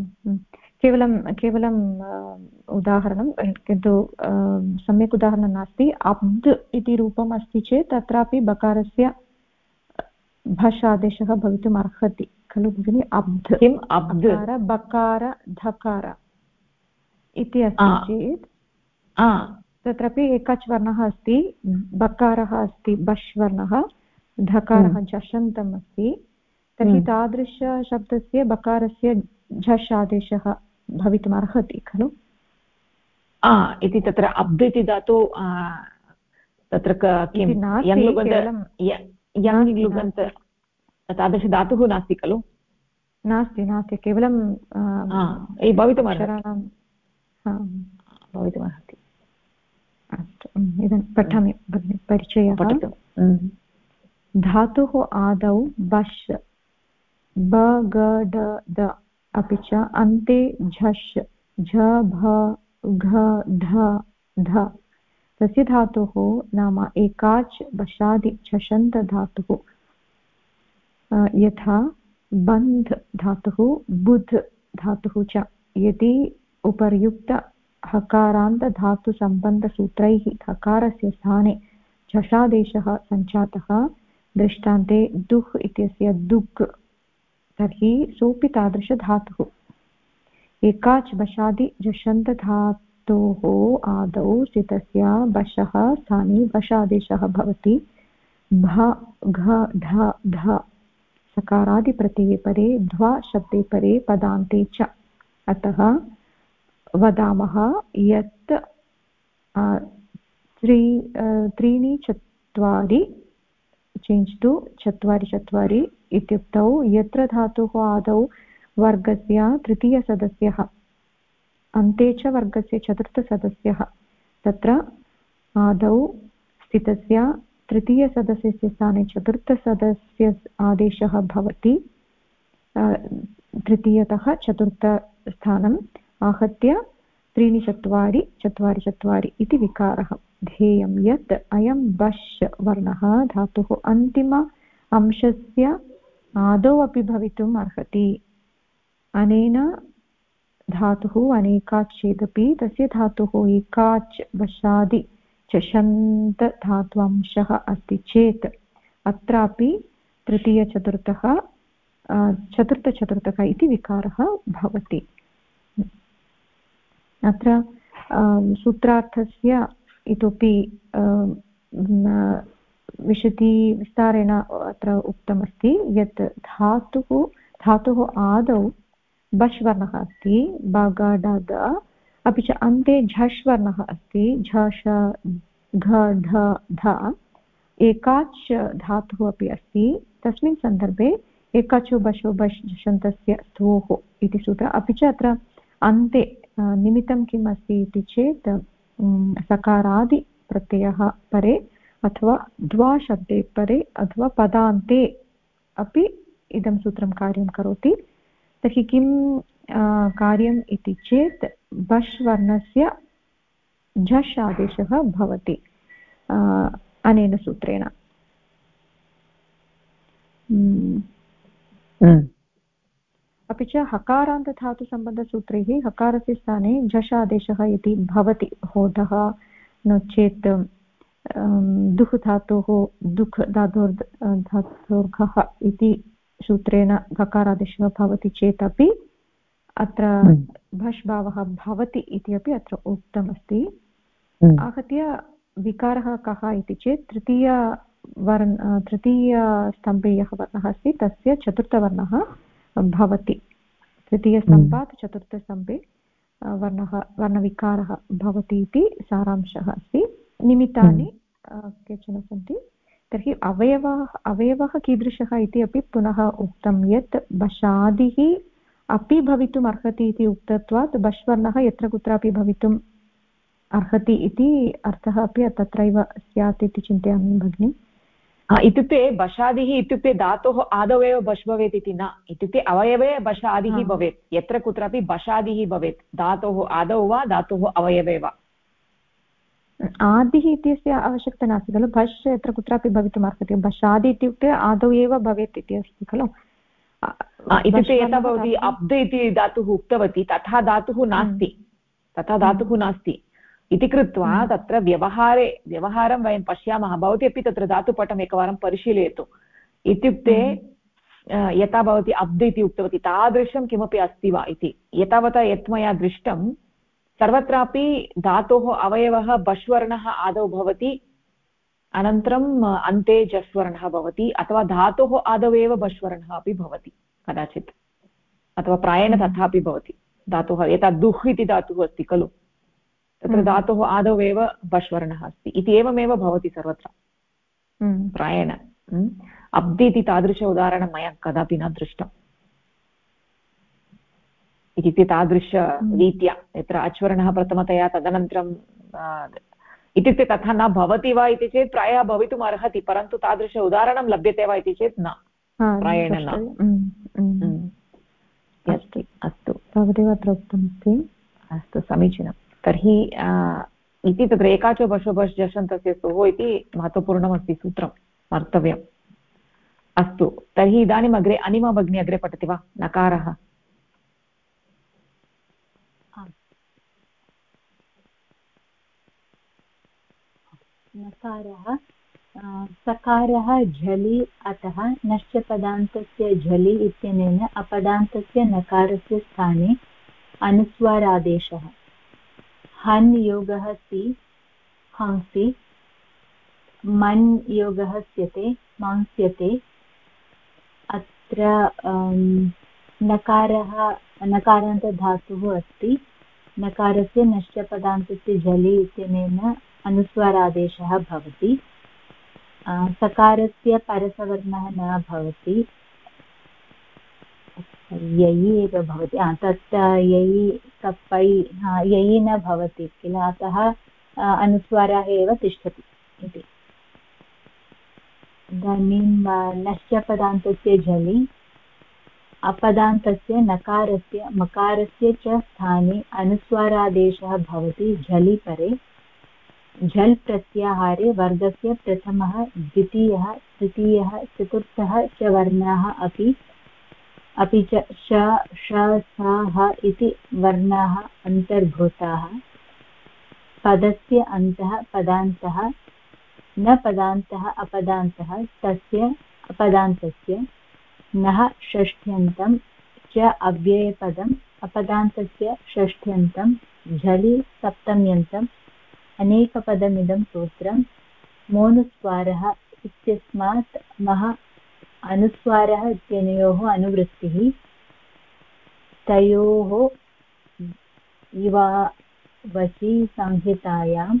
केवलं उदाहरणं, किन्तु सम्यक् उदाहरणं नास्ति। अब्द् इति रूपम् अस्ति चेत् तत्रापि बकारस्य भष् आदेशः भवितुम् अर्हति खलु भगिनि? अब्द् किम्? अब्द् बकार धकार इति अस्ति चेत् तत्रापि एकच् वर्णः अस्ति, बकारः अस्ति बश् वर्णः, धकारः झषन्तम् अस्ति। तर्हि तादृशशब्दस्य बकारस्य झष् आदेशः भवितुम् अर्हति खलु? इति तत्र अब्द् इति धातु तत्र यङ्लुगन्त तादृशधातुः नास्ति खलु? नास्ति, केवलं भवितुमर्हति। अस्तु, इदानीं पठामि भगिनि परिचयः। धातुः आदौ बश् ब ग ड द अपि च अन्ते झष् झ भ घ ढ ध तस्य धातुः नाम एकाच् बशादि झषन्त धातुः यथा बन्ध् धातुः बुध् धातुः च यदि उपर्युक्त हकारान्तधातुसम्बन्धसूत्रैः हकारस्य स्थाने झषादेशः सञ्जातः दृष्टान्ते दुह् इत्यस्य दुग् तर्हि सोऽपि तादृशधातुः एकाच् बशादि झषन्तधातोः आदौ स्थितस्य बशः स्थाने बशादेशः भवति भ घ ढ ढ सकारादिप्रत्यये परे ध्वा शब्दे परे पदान्ते च अतः वदामः यत् त्रीणि चत्वारि चेञ्ज् टु चत्वारि चत्वारि इत्युक्तौ यत्र धातुः आदौ वर्गस्य तृतीयसदस्यः अन्ते च वर्गस्य चतुर्थसदस्यः तत्र आदौ स्थितस्य तृतीयसदस्यस्य स्थाने चतुर्थसदस्य आदेशः भवति तृतीयतः चतुर्थस्थानम् आहत्य त्रीणि चत्वारि चत्वारि चत्वारि इति विकारः ध्येयं यत् अयं बश् वर्णः धातुः अन्तिम अंशस्य आदौ अपि भवितुम् अर्हति अनेन धातुः अनेकाच् चेदपि तस्य धातुः एकाच् वशादि चषन्त धात्वंशः अस्ति चेत् अत्रापि तृतीयचतुर्थः चतुर्थचतुर्थः इति विकारः भवति अत्र सूत्रार्थस्य इतोपि विशदीविस्तारेण अत्र उक्तमस्ति यत् धातुः आदौ बश् वर्णः अस्ति बगडद अपि च अन्ते झष् वर्णः अस्ति झष घ ढ ध एकाच् धातुः अपि अस्ति तस्मिन् सन्दर्भे एकाचो बशो बश् झषन्तस्य स्तोः इति सूत्रम् अपि च अत्र अन्ते निमित्तं किम् अस्ति इति चेत् सकारादिप्रत्ययः परे अथवा द्वाशब्दे परे अथवा पदान्ते अपि इदं सूत्रं कार्यं करोति तर्हि किं कार्यम् इति चेत् बश् वर्णस्य झष् आदेशः भवति अनेन सूत्रेण अपि च हकारान्तधातुसम्बन्धसूत्रैः हकारस्य स्थाने झष् आदेशः इति भवति होधः नो चेत् दुह् धातोः दुःख धातोर्घः इति सूत्रेण हकारादेशः भवति चेत् अपि अत्र भष् भावः भवति इति अपि अत्र उक्तमस्ति आहत्य विकारः कः इति चेत् तृतीयस्तम्भे यः वर्णः अस्ति तस्य चतुर्थवर्णः भवति तृतीयस्तम्भात् चतुर्थस्तम्भे वर्णविकारः भवति इति सारांशः अस्ति निमित्तानि केचन सन्ति तर्हि अवयवः कीदृशः इति अपि पुनः उक्तं यत् बशादिः अपि भवितुम् अर्हति इति उक्तत्वात् बश् वर्णः यत्र कुत्रापि भवितुम् अर्हति इति अर्थः अपि तत्रैव स्यात् इति चिन्तयामि भगिनि इत्युक्ते बशादिः इत्युक्ते धातोः आदौ एव बश् भवेत् इति न इत्युक्ते अवयवे बशादिः भवेत् यत्र कुत्रापि बशादिः भवेत् धातोः आदौ वा धातोः अवयवे वा आदिः इत्यस्य आवश्यकता नास्ति खलु भष् यत्र कुत्रापि भवितुम् अर्हति बशादि इत्युक्ते आदौ एव भवेत् इति अस्ति खलु इत्युक्ते यथा भवती अब्द इति धातुः उक्तवती तथा धातुः नास्ति इति कृत्वा तत्र व्यवहारं वयं पश्यामः भवती अपि तत्र धातुपटम् एकवारं परिशीलयतु इत्युक्ते यथा भवती अब्द इति उक्तवती तादृशं किमपि अस्ति वा इति एतावता यत् मया दृष्टं सर्वत्रापि धातोः अवयवः बश् वर्णः आदौ भवति अनन्तरम् अन्ते झष् वर्णः भवति अथवा धातोः आदौ एव बश् वर्णः अपि भवति कदाचित् अथवा प्रायेण तथापि भवति धातुः यथा दुह् इति धातुः अस्ति खलु तत्र धातोः आदौ एव बश् वर्णः अस्ति इति एवमेव भवति सर्वत्र प्रायेण अब्दि इति तादृश उदाहरणं मया कदापि न दृष्टम् इत्युक्ते तादृशरीत्या यत्र अच्वर्णः प्रथमतया तदनन्तरं इत्युक्ते तथा न भवति वा इति चेत् प्रायः भवितुम् अर्हति परन्तु तादृश उदाहरणं लभ्यते वा इति चेत् न प्रायेण न अस्तु तावदेव अत्र उक्तमस्ति। अस्तु समीचीनं। तर्हि इति तत्र एकाचो बशो बश् जषन्तस्य स्तोः इति महत्त्वपूर्णमस्ति सूत्रं स्मर्तव्यम्। अस्तु तर्हि इदानीम् अग्रे अनिमा भगिनी अग्रे पठति वा? नकारः नकारः सकारः झलि अतः नश्चपदान्तस्य झलि इत्यनेन अपदान्तस्य नकारस्य स्थाने अनुस्वारादेशः। हन् योगः सि हंसि, मन् योगः स्यते मांस्यते। अत्र नकारान्तधातुः अस्ति। नकारस्य नश्चपदान्तस्य झलि इत्यनेन अनुस्वारादेशः भवति। सकारस्य परसवर्णः न भवति, ययि एव भवति। तत् ययि कप्पै ययि न भवति किल, अतः अनुस्वारः एव तिष्ठति इति। इदानीं नश्चपदान्तस्य झलि अपदान्तस्य नकारस्य मकारस्य च स्थाने अनुस्वारादेशः भवति झलि परे। झल् प्रत्याहारे वर्गस्य प्रथमः द्वितीयः तृतीयः चतुर्थः च वर्णाः अपि च श ष स ह इति वर्णाः अन्तर्भूताः। पदस्य अन्तः पदान्तः न पदान्तः अपदान्तः तस्य अपदान्तस्य नः षष्ठ्यन्तं च अव्ययपदम् अपदान्तस्य षष्ठ्यन्तं झलि सप्तम्यन्तम् अनेकपदमिदं सूत्रं मोनुस्वारः इत्यस्मात् मः अनुस्वारः इत्यनयोः अनुवृत्तिः तयोः युवावचि संहितायाम्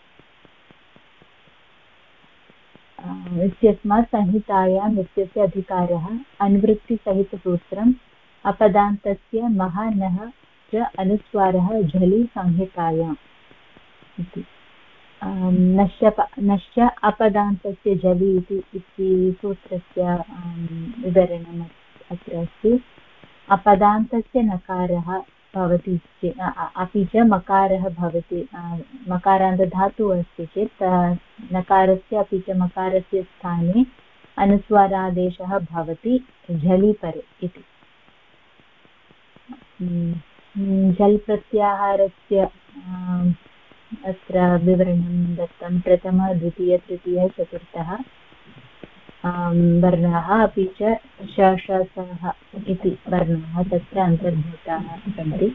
इत्यस्मात् संहितायाम् इत्यस्य अधिकारः। अनुवृत्तिसहितसूत्रम् अपदान्तस्य मः नः च अनुस्वारः झलि संहितायाम् इति। नश्च अपदान्तस्य झलि इति सूत्रस्य विवरणम् अत्र अस्ति। अपदान्तस्य नकारः भवति चेत् अपि च मकारः भवति, मकारान्तधातुः अस्ति चेत् नकारस्य अपि च मकारस्य स्थाने अनुस्वारादेशः भवति झलि परे इति। झल् प्रत्याहारस्य अत्र विवरणं दत्तं। प्रथमः द्वितीयः तृतीयः चतुर्थः वर्णाः अपि च श ष स ह इति वर्णाः तत्र अन्तर्भूताः सन्ति।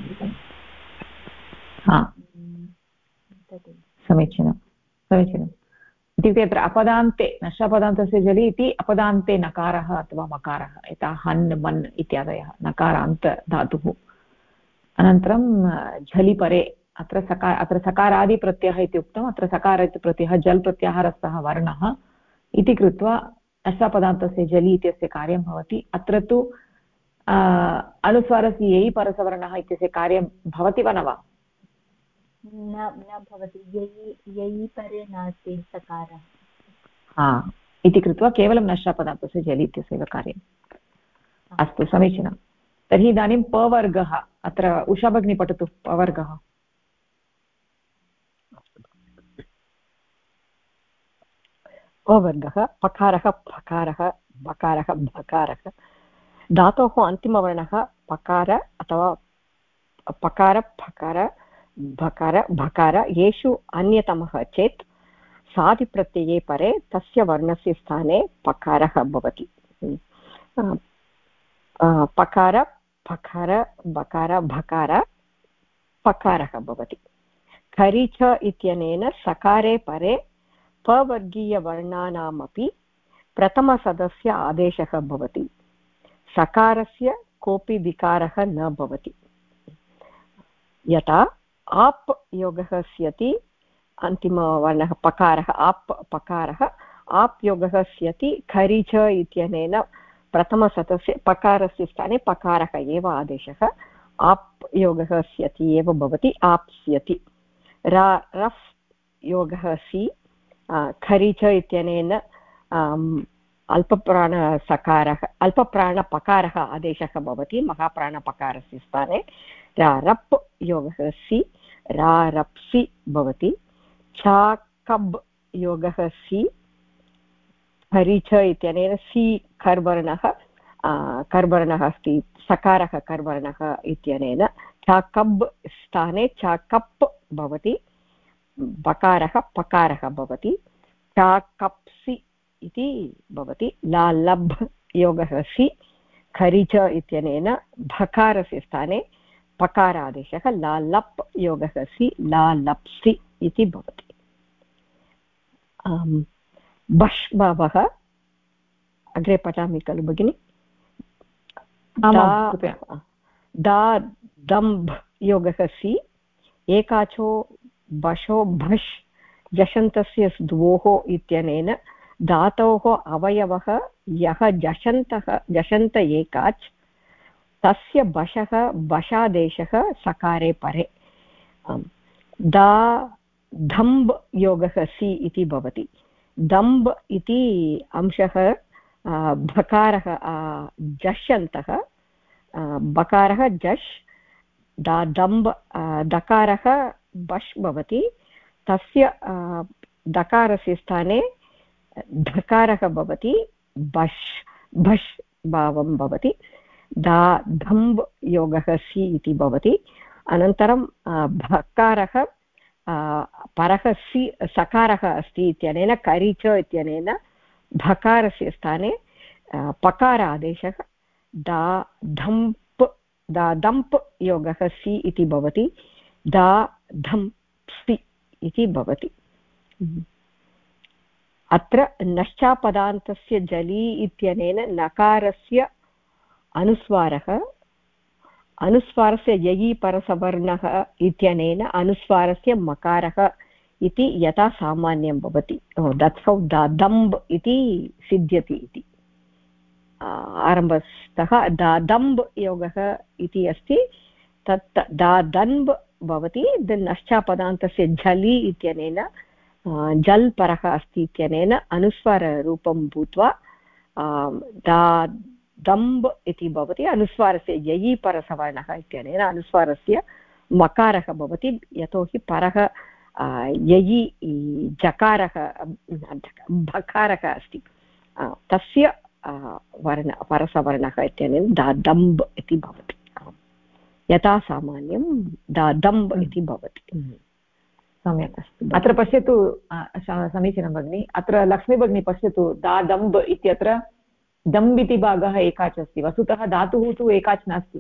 समीचीनं समीचीनम्। इत्युक्ते अत्र अपदान्ते नश्चपदान्तस्य झलि इति अपदान्ते नकारः अथवा मकारः, यथा हन् मन् इत्यादयः नकारान्तधातुः। अनन्तरं झलि परे अत्र सकारादिप्रत्ययः इति उक्तम्। अत्र सकारादिप्रत्ययः जल् प्रत्याहारस्थः वर्णः इति कृत्वा नश्चपदान्तस्य झलि इत्यस्य कार्यं भवति। अत्र तु अनुस्वारस्य ययि परसवर्णः इत्यस्य कार्यं भवति वा न वा? न भवति, ययि परे नास्ति सकारः। इति कृत्वा केवलं नश्चपदान्तस्य झलि इत्यस्य कार्यम्। अस्तु समीचीनं। तर्हि इदानीं पवर्गः, अत्र उषा भगिनी पठतु। पवर्गः अवर्गः पकारः फकारः बकारः भकारः। धातोः अन्तिमवर्णः पकार अथवा पकार फकार भकार भकार येषु अन्यतमः चेत् सादिप्रत्यये परे तस्य वर्णस्य स्थाने पकारः भवति। पकार फकार बकार भकार पकारः भवति। खरि च इत्यनेन सकारे परे पवर्गीयवर्णानामपि प्रथमसदस्य आदेशः भवति। सकारस्य कोऽपि विकारः न भवति। यथा आप् योगः स्यति अन्तिमवर्णः पकारः आप् पकारः, आप् योगः स्यति खरि च इत्यनेन प्रथमसदस्य पकारस्य स्थाने पकारः एव आदेशः। आप् योगः स्यति एव भवति, आप्स्यति। रफ् योगः सि खरि च इत्यनेन अल्पप्राणसकारः अल्पप्राणपकारः आदेशः भवति महाप्राणपकारस्य स्थाने रप् योगः सि रारप्सि भवति चाकब् योगः सि हरिच इत्यनेन सि कर्वर्णः अस्ति सकारः कर्वर्णः इत्यनेन चाकब् स्थाने चाकप् भवति बकारः पकारः भवति चाकप्सि इति भवति लालब् योगः सि खरिच इत्यनेन भकारस्य स्थाने पकारादेशः लालप् योगः सि लालप्सि इति भवति बश् भावः अग्रे पठामि खलु भगिनि दा दम्भ योगः सि एकाचो बशो भष् जषन्तस्य द्वोः इत्यनेन धातोः अवयवः यः जषन्त एकाच् तस्य बशः बशादेशः सकारे परे दा धम्ब योगः सि इति भवति दम्ब इति अंशः भकारः जष्यन्तः बकारः जश् दम्ब दकारः बश् भवति तस्य दकारस्य स्थाने धकारः भवति बश् भष् भावं भवति दा धम्ब योगः सि इति भवति अनन्तरं भकारः परः सि सकारः अस्ति इत्यनेन करिच इत्यनेन भकारस्य स्थाने पकार आदेशः दा दम्प् योगः सि इति भवति दा धम्प्सि इति भवति अत्र नश्चापदान्तस्य जली इत्यनेन नकारस्य अनुस्वारस्य ययि परसवर्णः इत्यनेन अनुस्वारस्य मकारः इति यथा सामान्यं भवति दट्स् हौ दम्ब इति सिद्ध्यति इति आरम्भतः दादम्ब योगः इति अस्ति तत् दादन्ब भवति नश्चापदान्तस्य झलि इत्यनेन जल् परः अस्ति इत्यनेन अनुस्वाररूपं भूत्वा दम्ब इति भवति अनुस्वारस्य ययि परसवर्णः इत्यनेन अनुस्वारस्य मकारः भवति यतोहि परः ययि जकारः भकारः अस्ति तस्य परसवर्णः इत्यनेन दादम्ब इति भवति यथा सामान्यं दादम्ब इति भवति सम्यक् अस्ति अत्र पश्यतु समीचीनं भगिनि अत्र लक्ष्मी भगिनी पश्यतु दादम्ब इत्यत्र दम्ब इति भागः एकाच् अस्ति वस्तुतः धातुः तु एकाच् नास्ति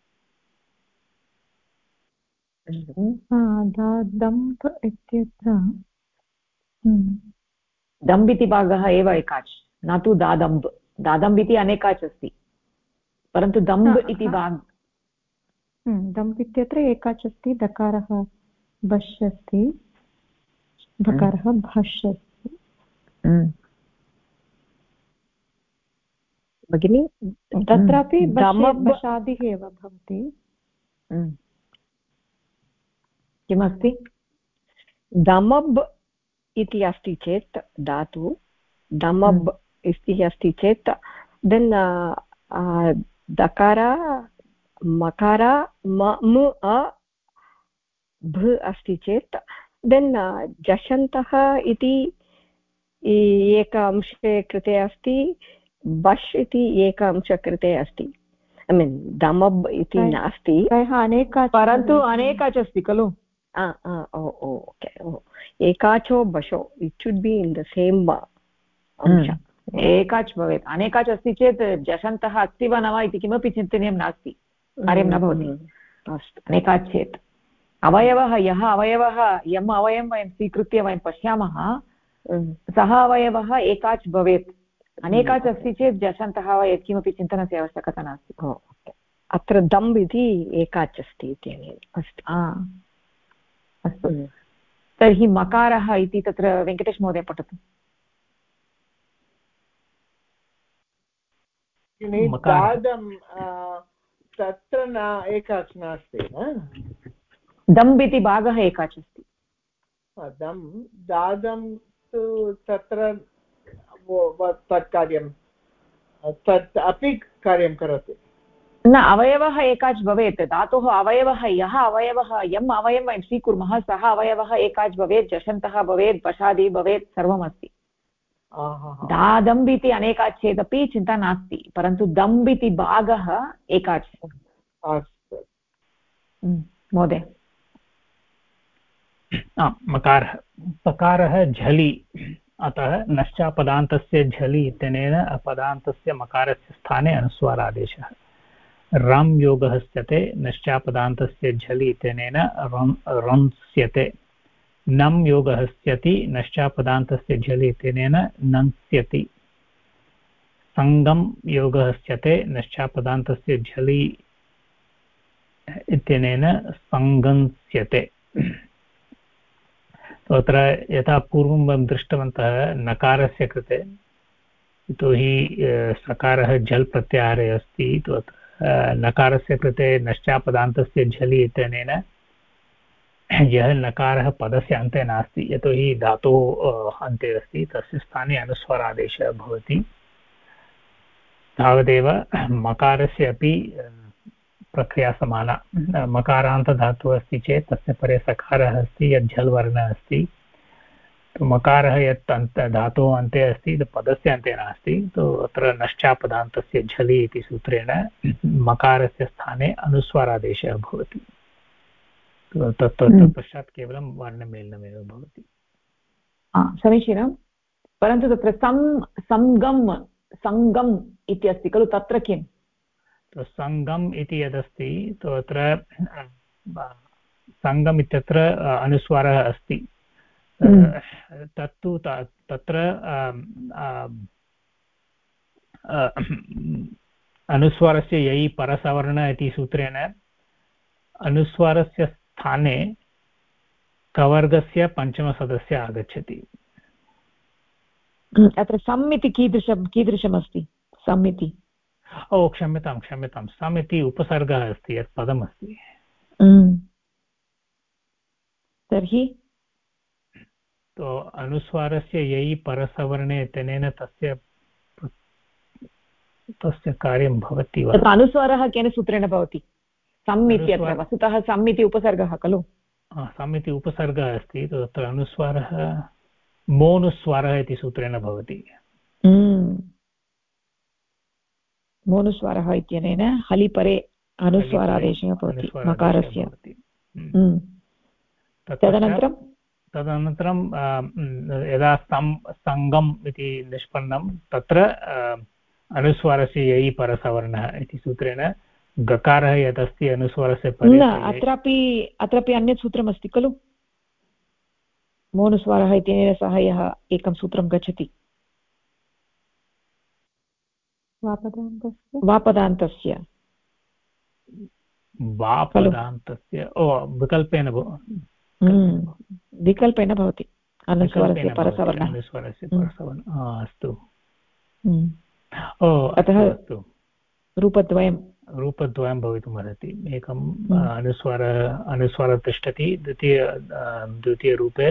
दम्ब इत्यत्र दम्ब इति भागः एव एकाच् न तु दादम्ब दादम्ब इति अनेकाच् अस्ति परन्तु दम्ब इति भाग दम्ब इत्यत्र एकाच् अस्ति दकारः बश् अस्ति भकारः भष् अस्ति भगिनि तत्रापि बशादिः एव भवति किमस्ति दमब् इति अस्ति चेत् धातु दमब् इति अस्ति चेत् देन् दकार मकार म अ भ अस्ति चेत् देन् जषन्तः इति एक अंशे कृते अस्ति बश् इति एक अंशकृते अस्ति ऐ मीन् दमब् इति नास्ति परन्तु अनेकाच् अस्ति खलु ओके एकाचो बशो इट् should be in the same अंश एकाच् भवेत् अनेकाच् अस्ति चेत् जषन्तः अस्ति वा न वा इति किमपि चिन्तनीयं नास्ति कार्यं न भवति अस्तु अनेकाच् चेत् अवयवः यम् अवयवं वयं स्वीकृत्य वयं पश्यामः सः अवयवः एकाच् भवेत् अनेकाच् अस्ति चेत् जषन्तः वा यत्किमपि चिन्तनस्य आवश्यकता नास्ति अत्र दम्ब् इति एकाच् अस्ति इत्यनेन अस्तु अस्तु तर्हि मकारः इति तत्र वेङ्कटेश महोदय पठतु तत्र न एकाच् नास्ति दम्ब् इति भागः एकाच् अस्ति दादं तु तत्र तत् कार्यं तत् अपि कार्यं करोति न अवयवः एकाच् भवेत् धातोः अवयवः यः अवयवः यम् अवयवं वयं स्वीकुर्मः सः अवयवः एकाच् भवेत् जषन्तः भवेत् पशादि भवेत् सर्वमस्ति दादम्ब् इति अनेकाच् चेदपि चिन्ता नास्ति परन्तु दम्ब् इति भागः एकाच् महोदय मकारः पकारः झलि अतः नश्चापदान्तस्य झलि इत्यनेन अपदान्तस्य मकारस्य स्थाने अनुस्वारादेशः रम् योगः स्यते नश्चापदान्तस्य झलि इत्यनेन रंस्यते नम् योगः स्यति नश्चापदान्तस्य झलि इत्यनेन नंस्यति सङ्गम् योगः स्यते नश्चापदान्तस्य झलि इत्यनेन सङ्गंस्यते अत्र यथा पूर्वं वयं दृष्टवन्तः नकारस्य कृते यतोहि सकारः झल् प्रत्याहारे अस्ति नकारस्य कृते नश्चापदान्तस्य झलि इत्यनेन यः नकारः पदस्य अन्ते नास्ति यतोहि धातोः अन्ते अस्ति तस्य स्थाने अनुस्वारादेशः भवति तावदेव मकारस्य अपि प्रक्रिया समाना मकारान्तधातुः अस्ति चेत् तस्य परे सकारः अस्ति यत् झल् वर्णः अस्ति तो मकारः यत् धातोः अन्ते अस्ति पदस्य अन्ते नास्ति तो अत्र नश्चापदान्तस्य झलि इति सूत्रेण मकारस्य स्थाने अनुस्वारादेशः भवति तत्पश्चात् केवलं वर्णमेलनमेव भवति समीचीनं परन्तु तत्र सङ्गम् इत्यस्ति खलु तत्र किम् सङ्गम् इति यदस्ति अत्र सङ्गम् इत्यत्र अनुस्वारः अस्ति तत्तु तत्र अनुस्वारस्य यै परसवर्ण इति सूत्रेण अनुस्वारस्य स्थाने कवर्गस्य पञ्चमसदस्य आगच्छति अत्र सम् इति कीदृशमस्ति सम् इति क्षम्यतां सम् इति उपसर्गः अस्ति यत् पदमस्ति तर्हि तो अनुस्वारस्य यै परसवर्णे तेन तस्य कार्यं भवति वा तत्र अनुस्वारः केन सूत्रेण भवति सम् इत्यत्र वस्तुतः सम् इति उपसर्गः खलु सम् इति उपसर्गः अस्ति तत्र अनुस्वारः मोनुस्वारः इति सूत्रेण भवति मोनुस्वारः इत्यनेन हलिपरे अनुस्वारादेशः भवति मकारस्य तदनन्तरं यदा सङ्गम् इति निष्पन्नं तत्र अनुस्वारस्य यै परसवर्णः इति सूत्रेण गकारः यदस्ति अनुस्वारस्य परे अत्रापि अन्यत् सूत्रमस्ति खलु मोनुस्वारः इत्यनेन सह यः एकं सूत्रं गच्छति वापदान्तस्य विकल्पेन भवति अनुस्वारस्य परसवर्णः अस्तु अतः रूपद्वयं भवितुमर्हति एकम् अनुस्वारः तिष्ठति द्वितीयरूपे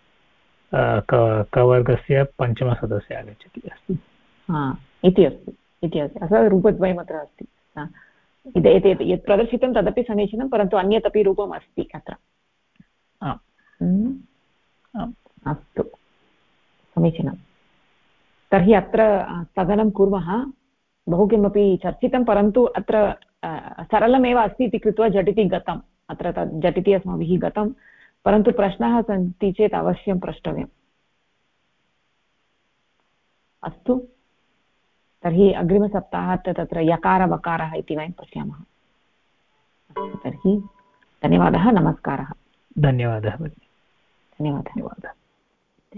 कवर्गस्य पञ्चमसदस्य आगच्छति अस्तु इति अस्ति अतः रूपद्वयम् अत्र अस्ति यत् प्रदर्शितं तदपि समीचीनं परन्तु अन्यत् अपि रूपम् अस्ति अत्र अस्तु समीचीनं तर्हि अत्र स्थगनं कुर्मः बहु किमपि चर्चितं परन्तु अत्र सरलमेव अस्ति इति कृत्वा झटिति गतम् अत्र तद् झटिति अस्माभिः गतं परन्तु प्रश्नाः सन्ति चेत् अवश्यं प्रष्टव्यम् अस्तु तर्हि अग्रिमसप्ताहात् तत्र यकारवकारः इति वयं पश्यामः तर्हि धन्यवादः नमस्कारः धन्यवादः धन्यवादः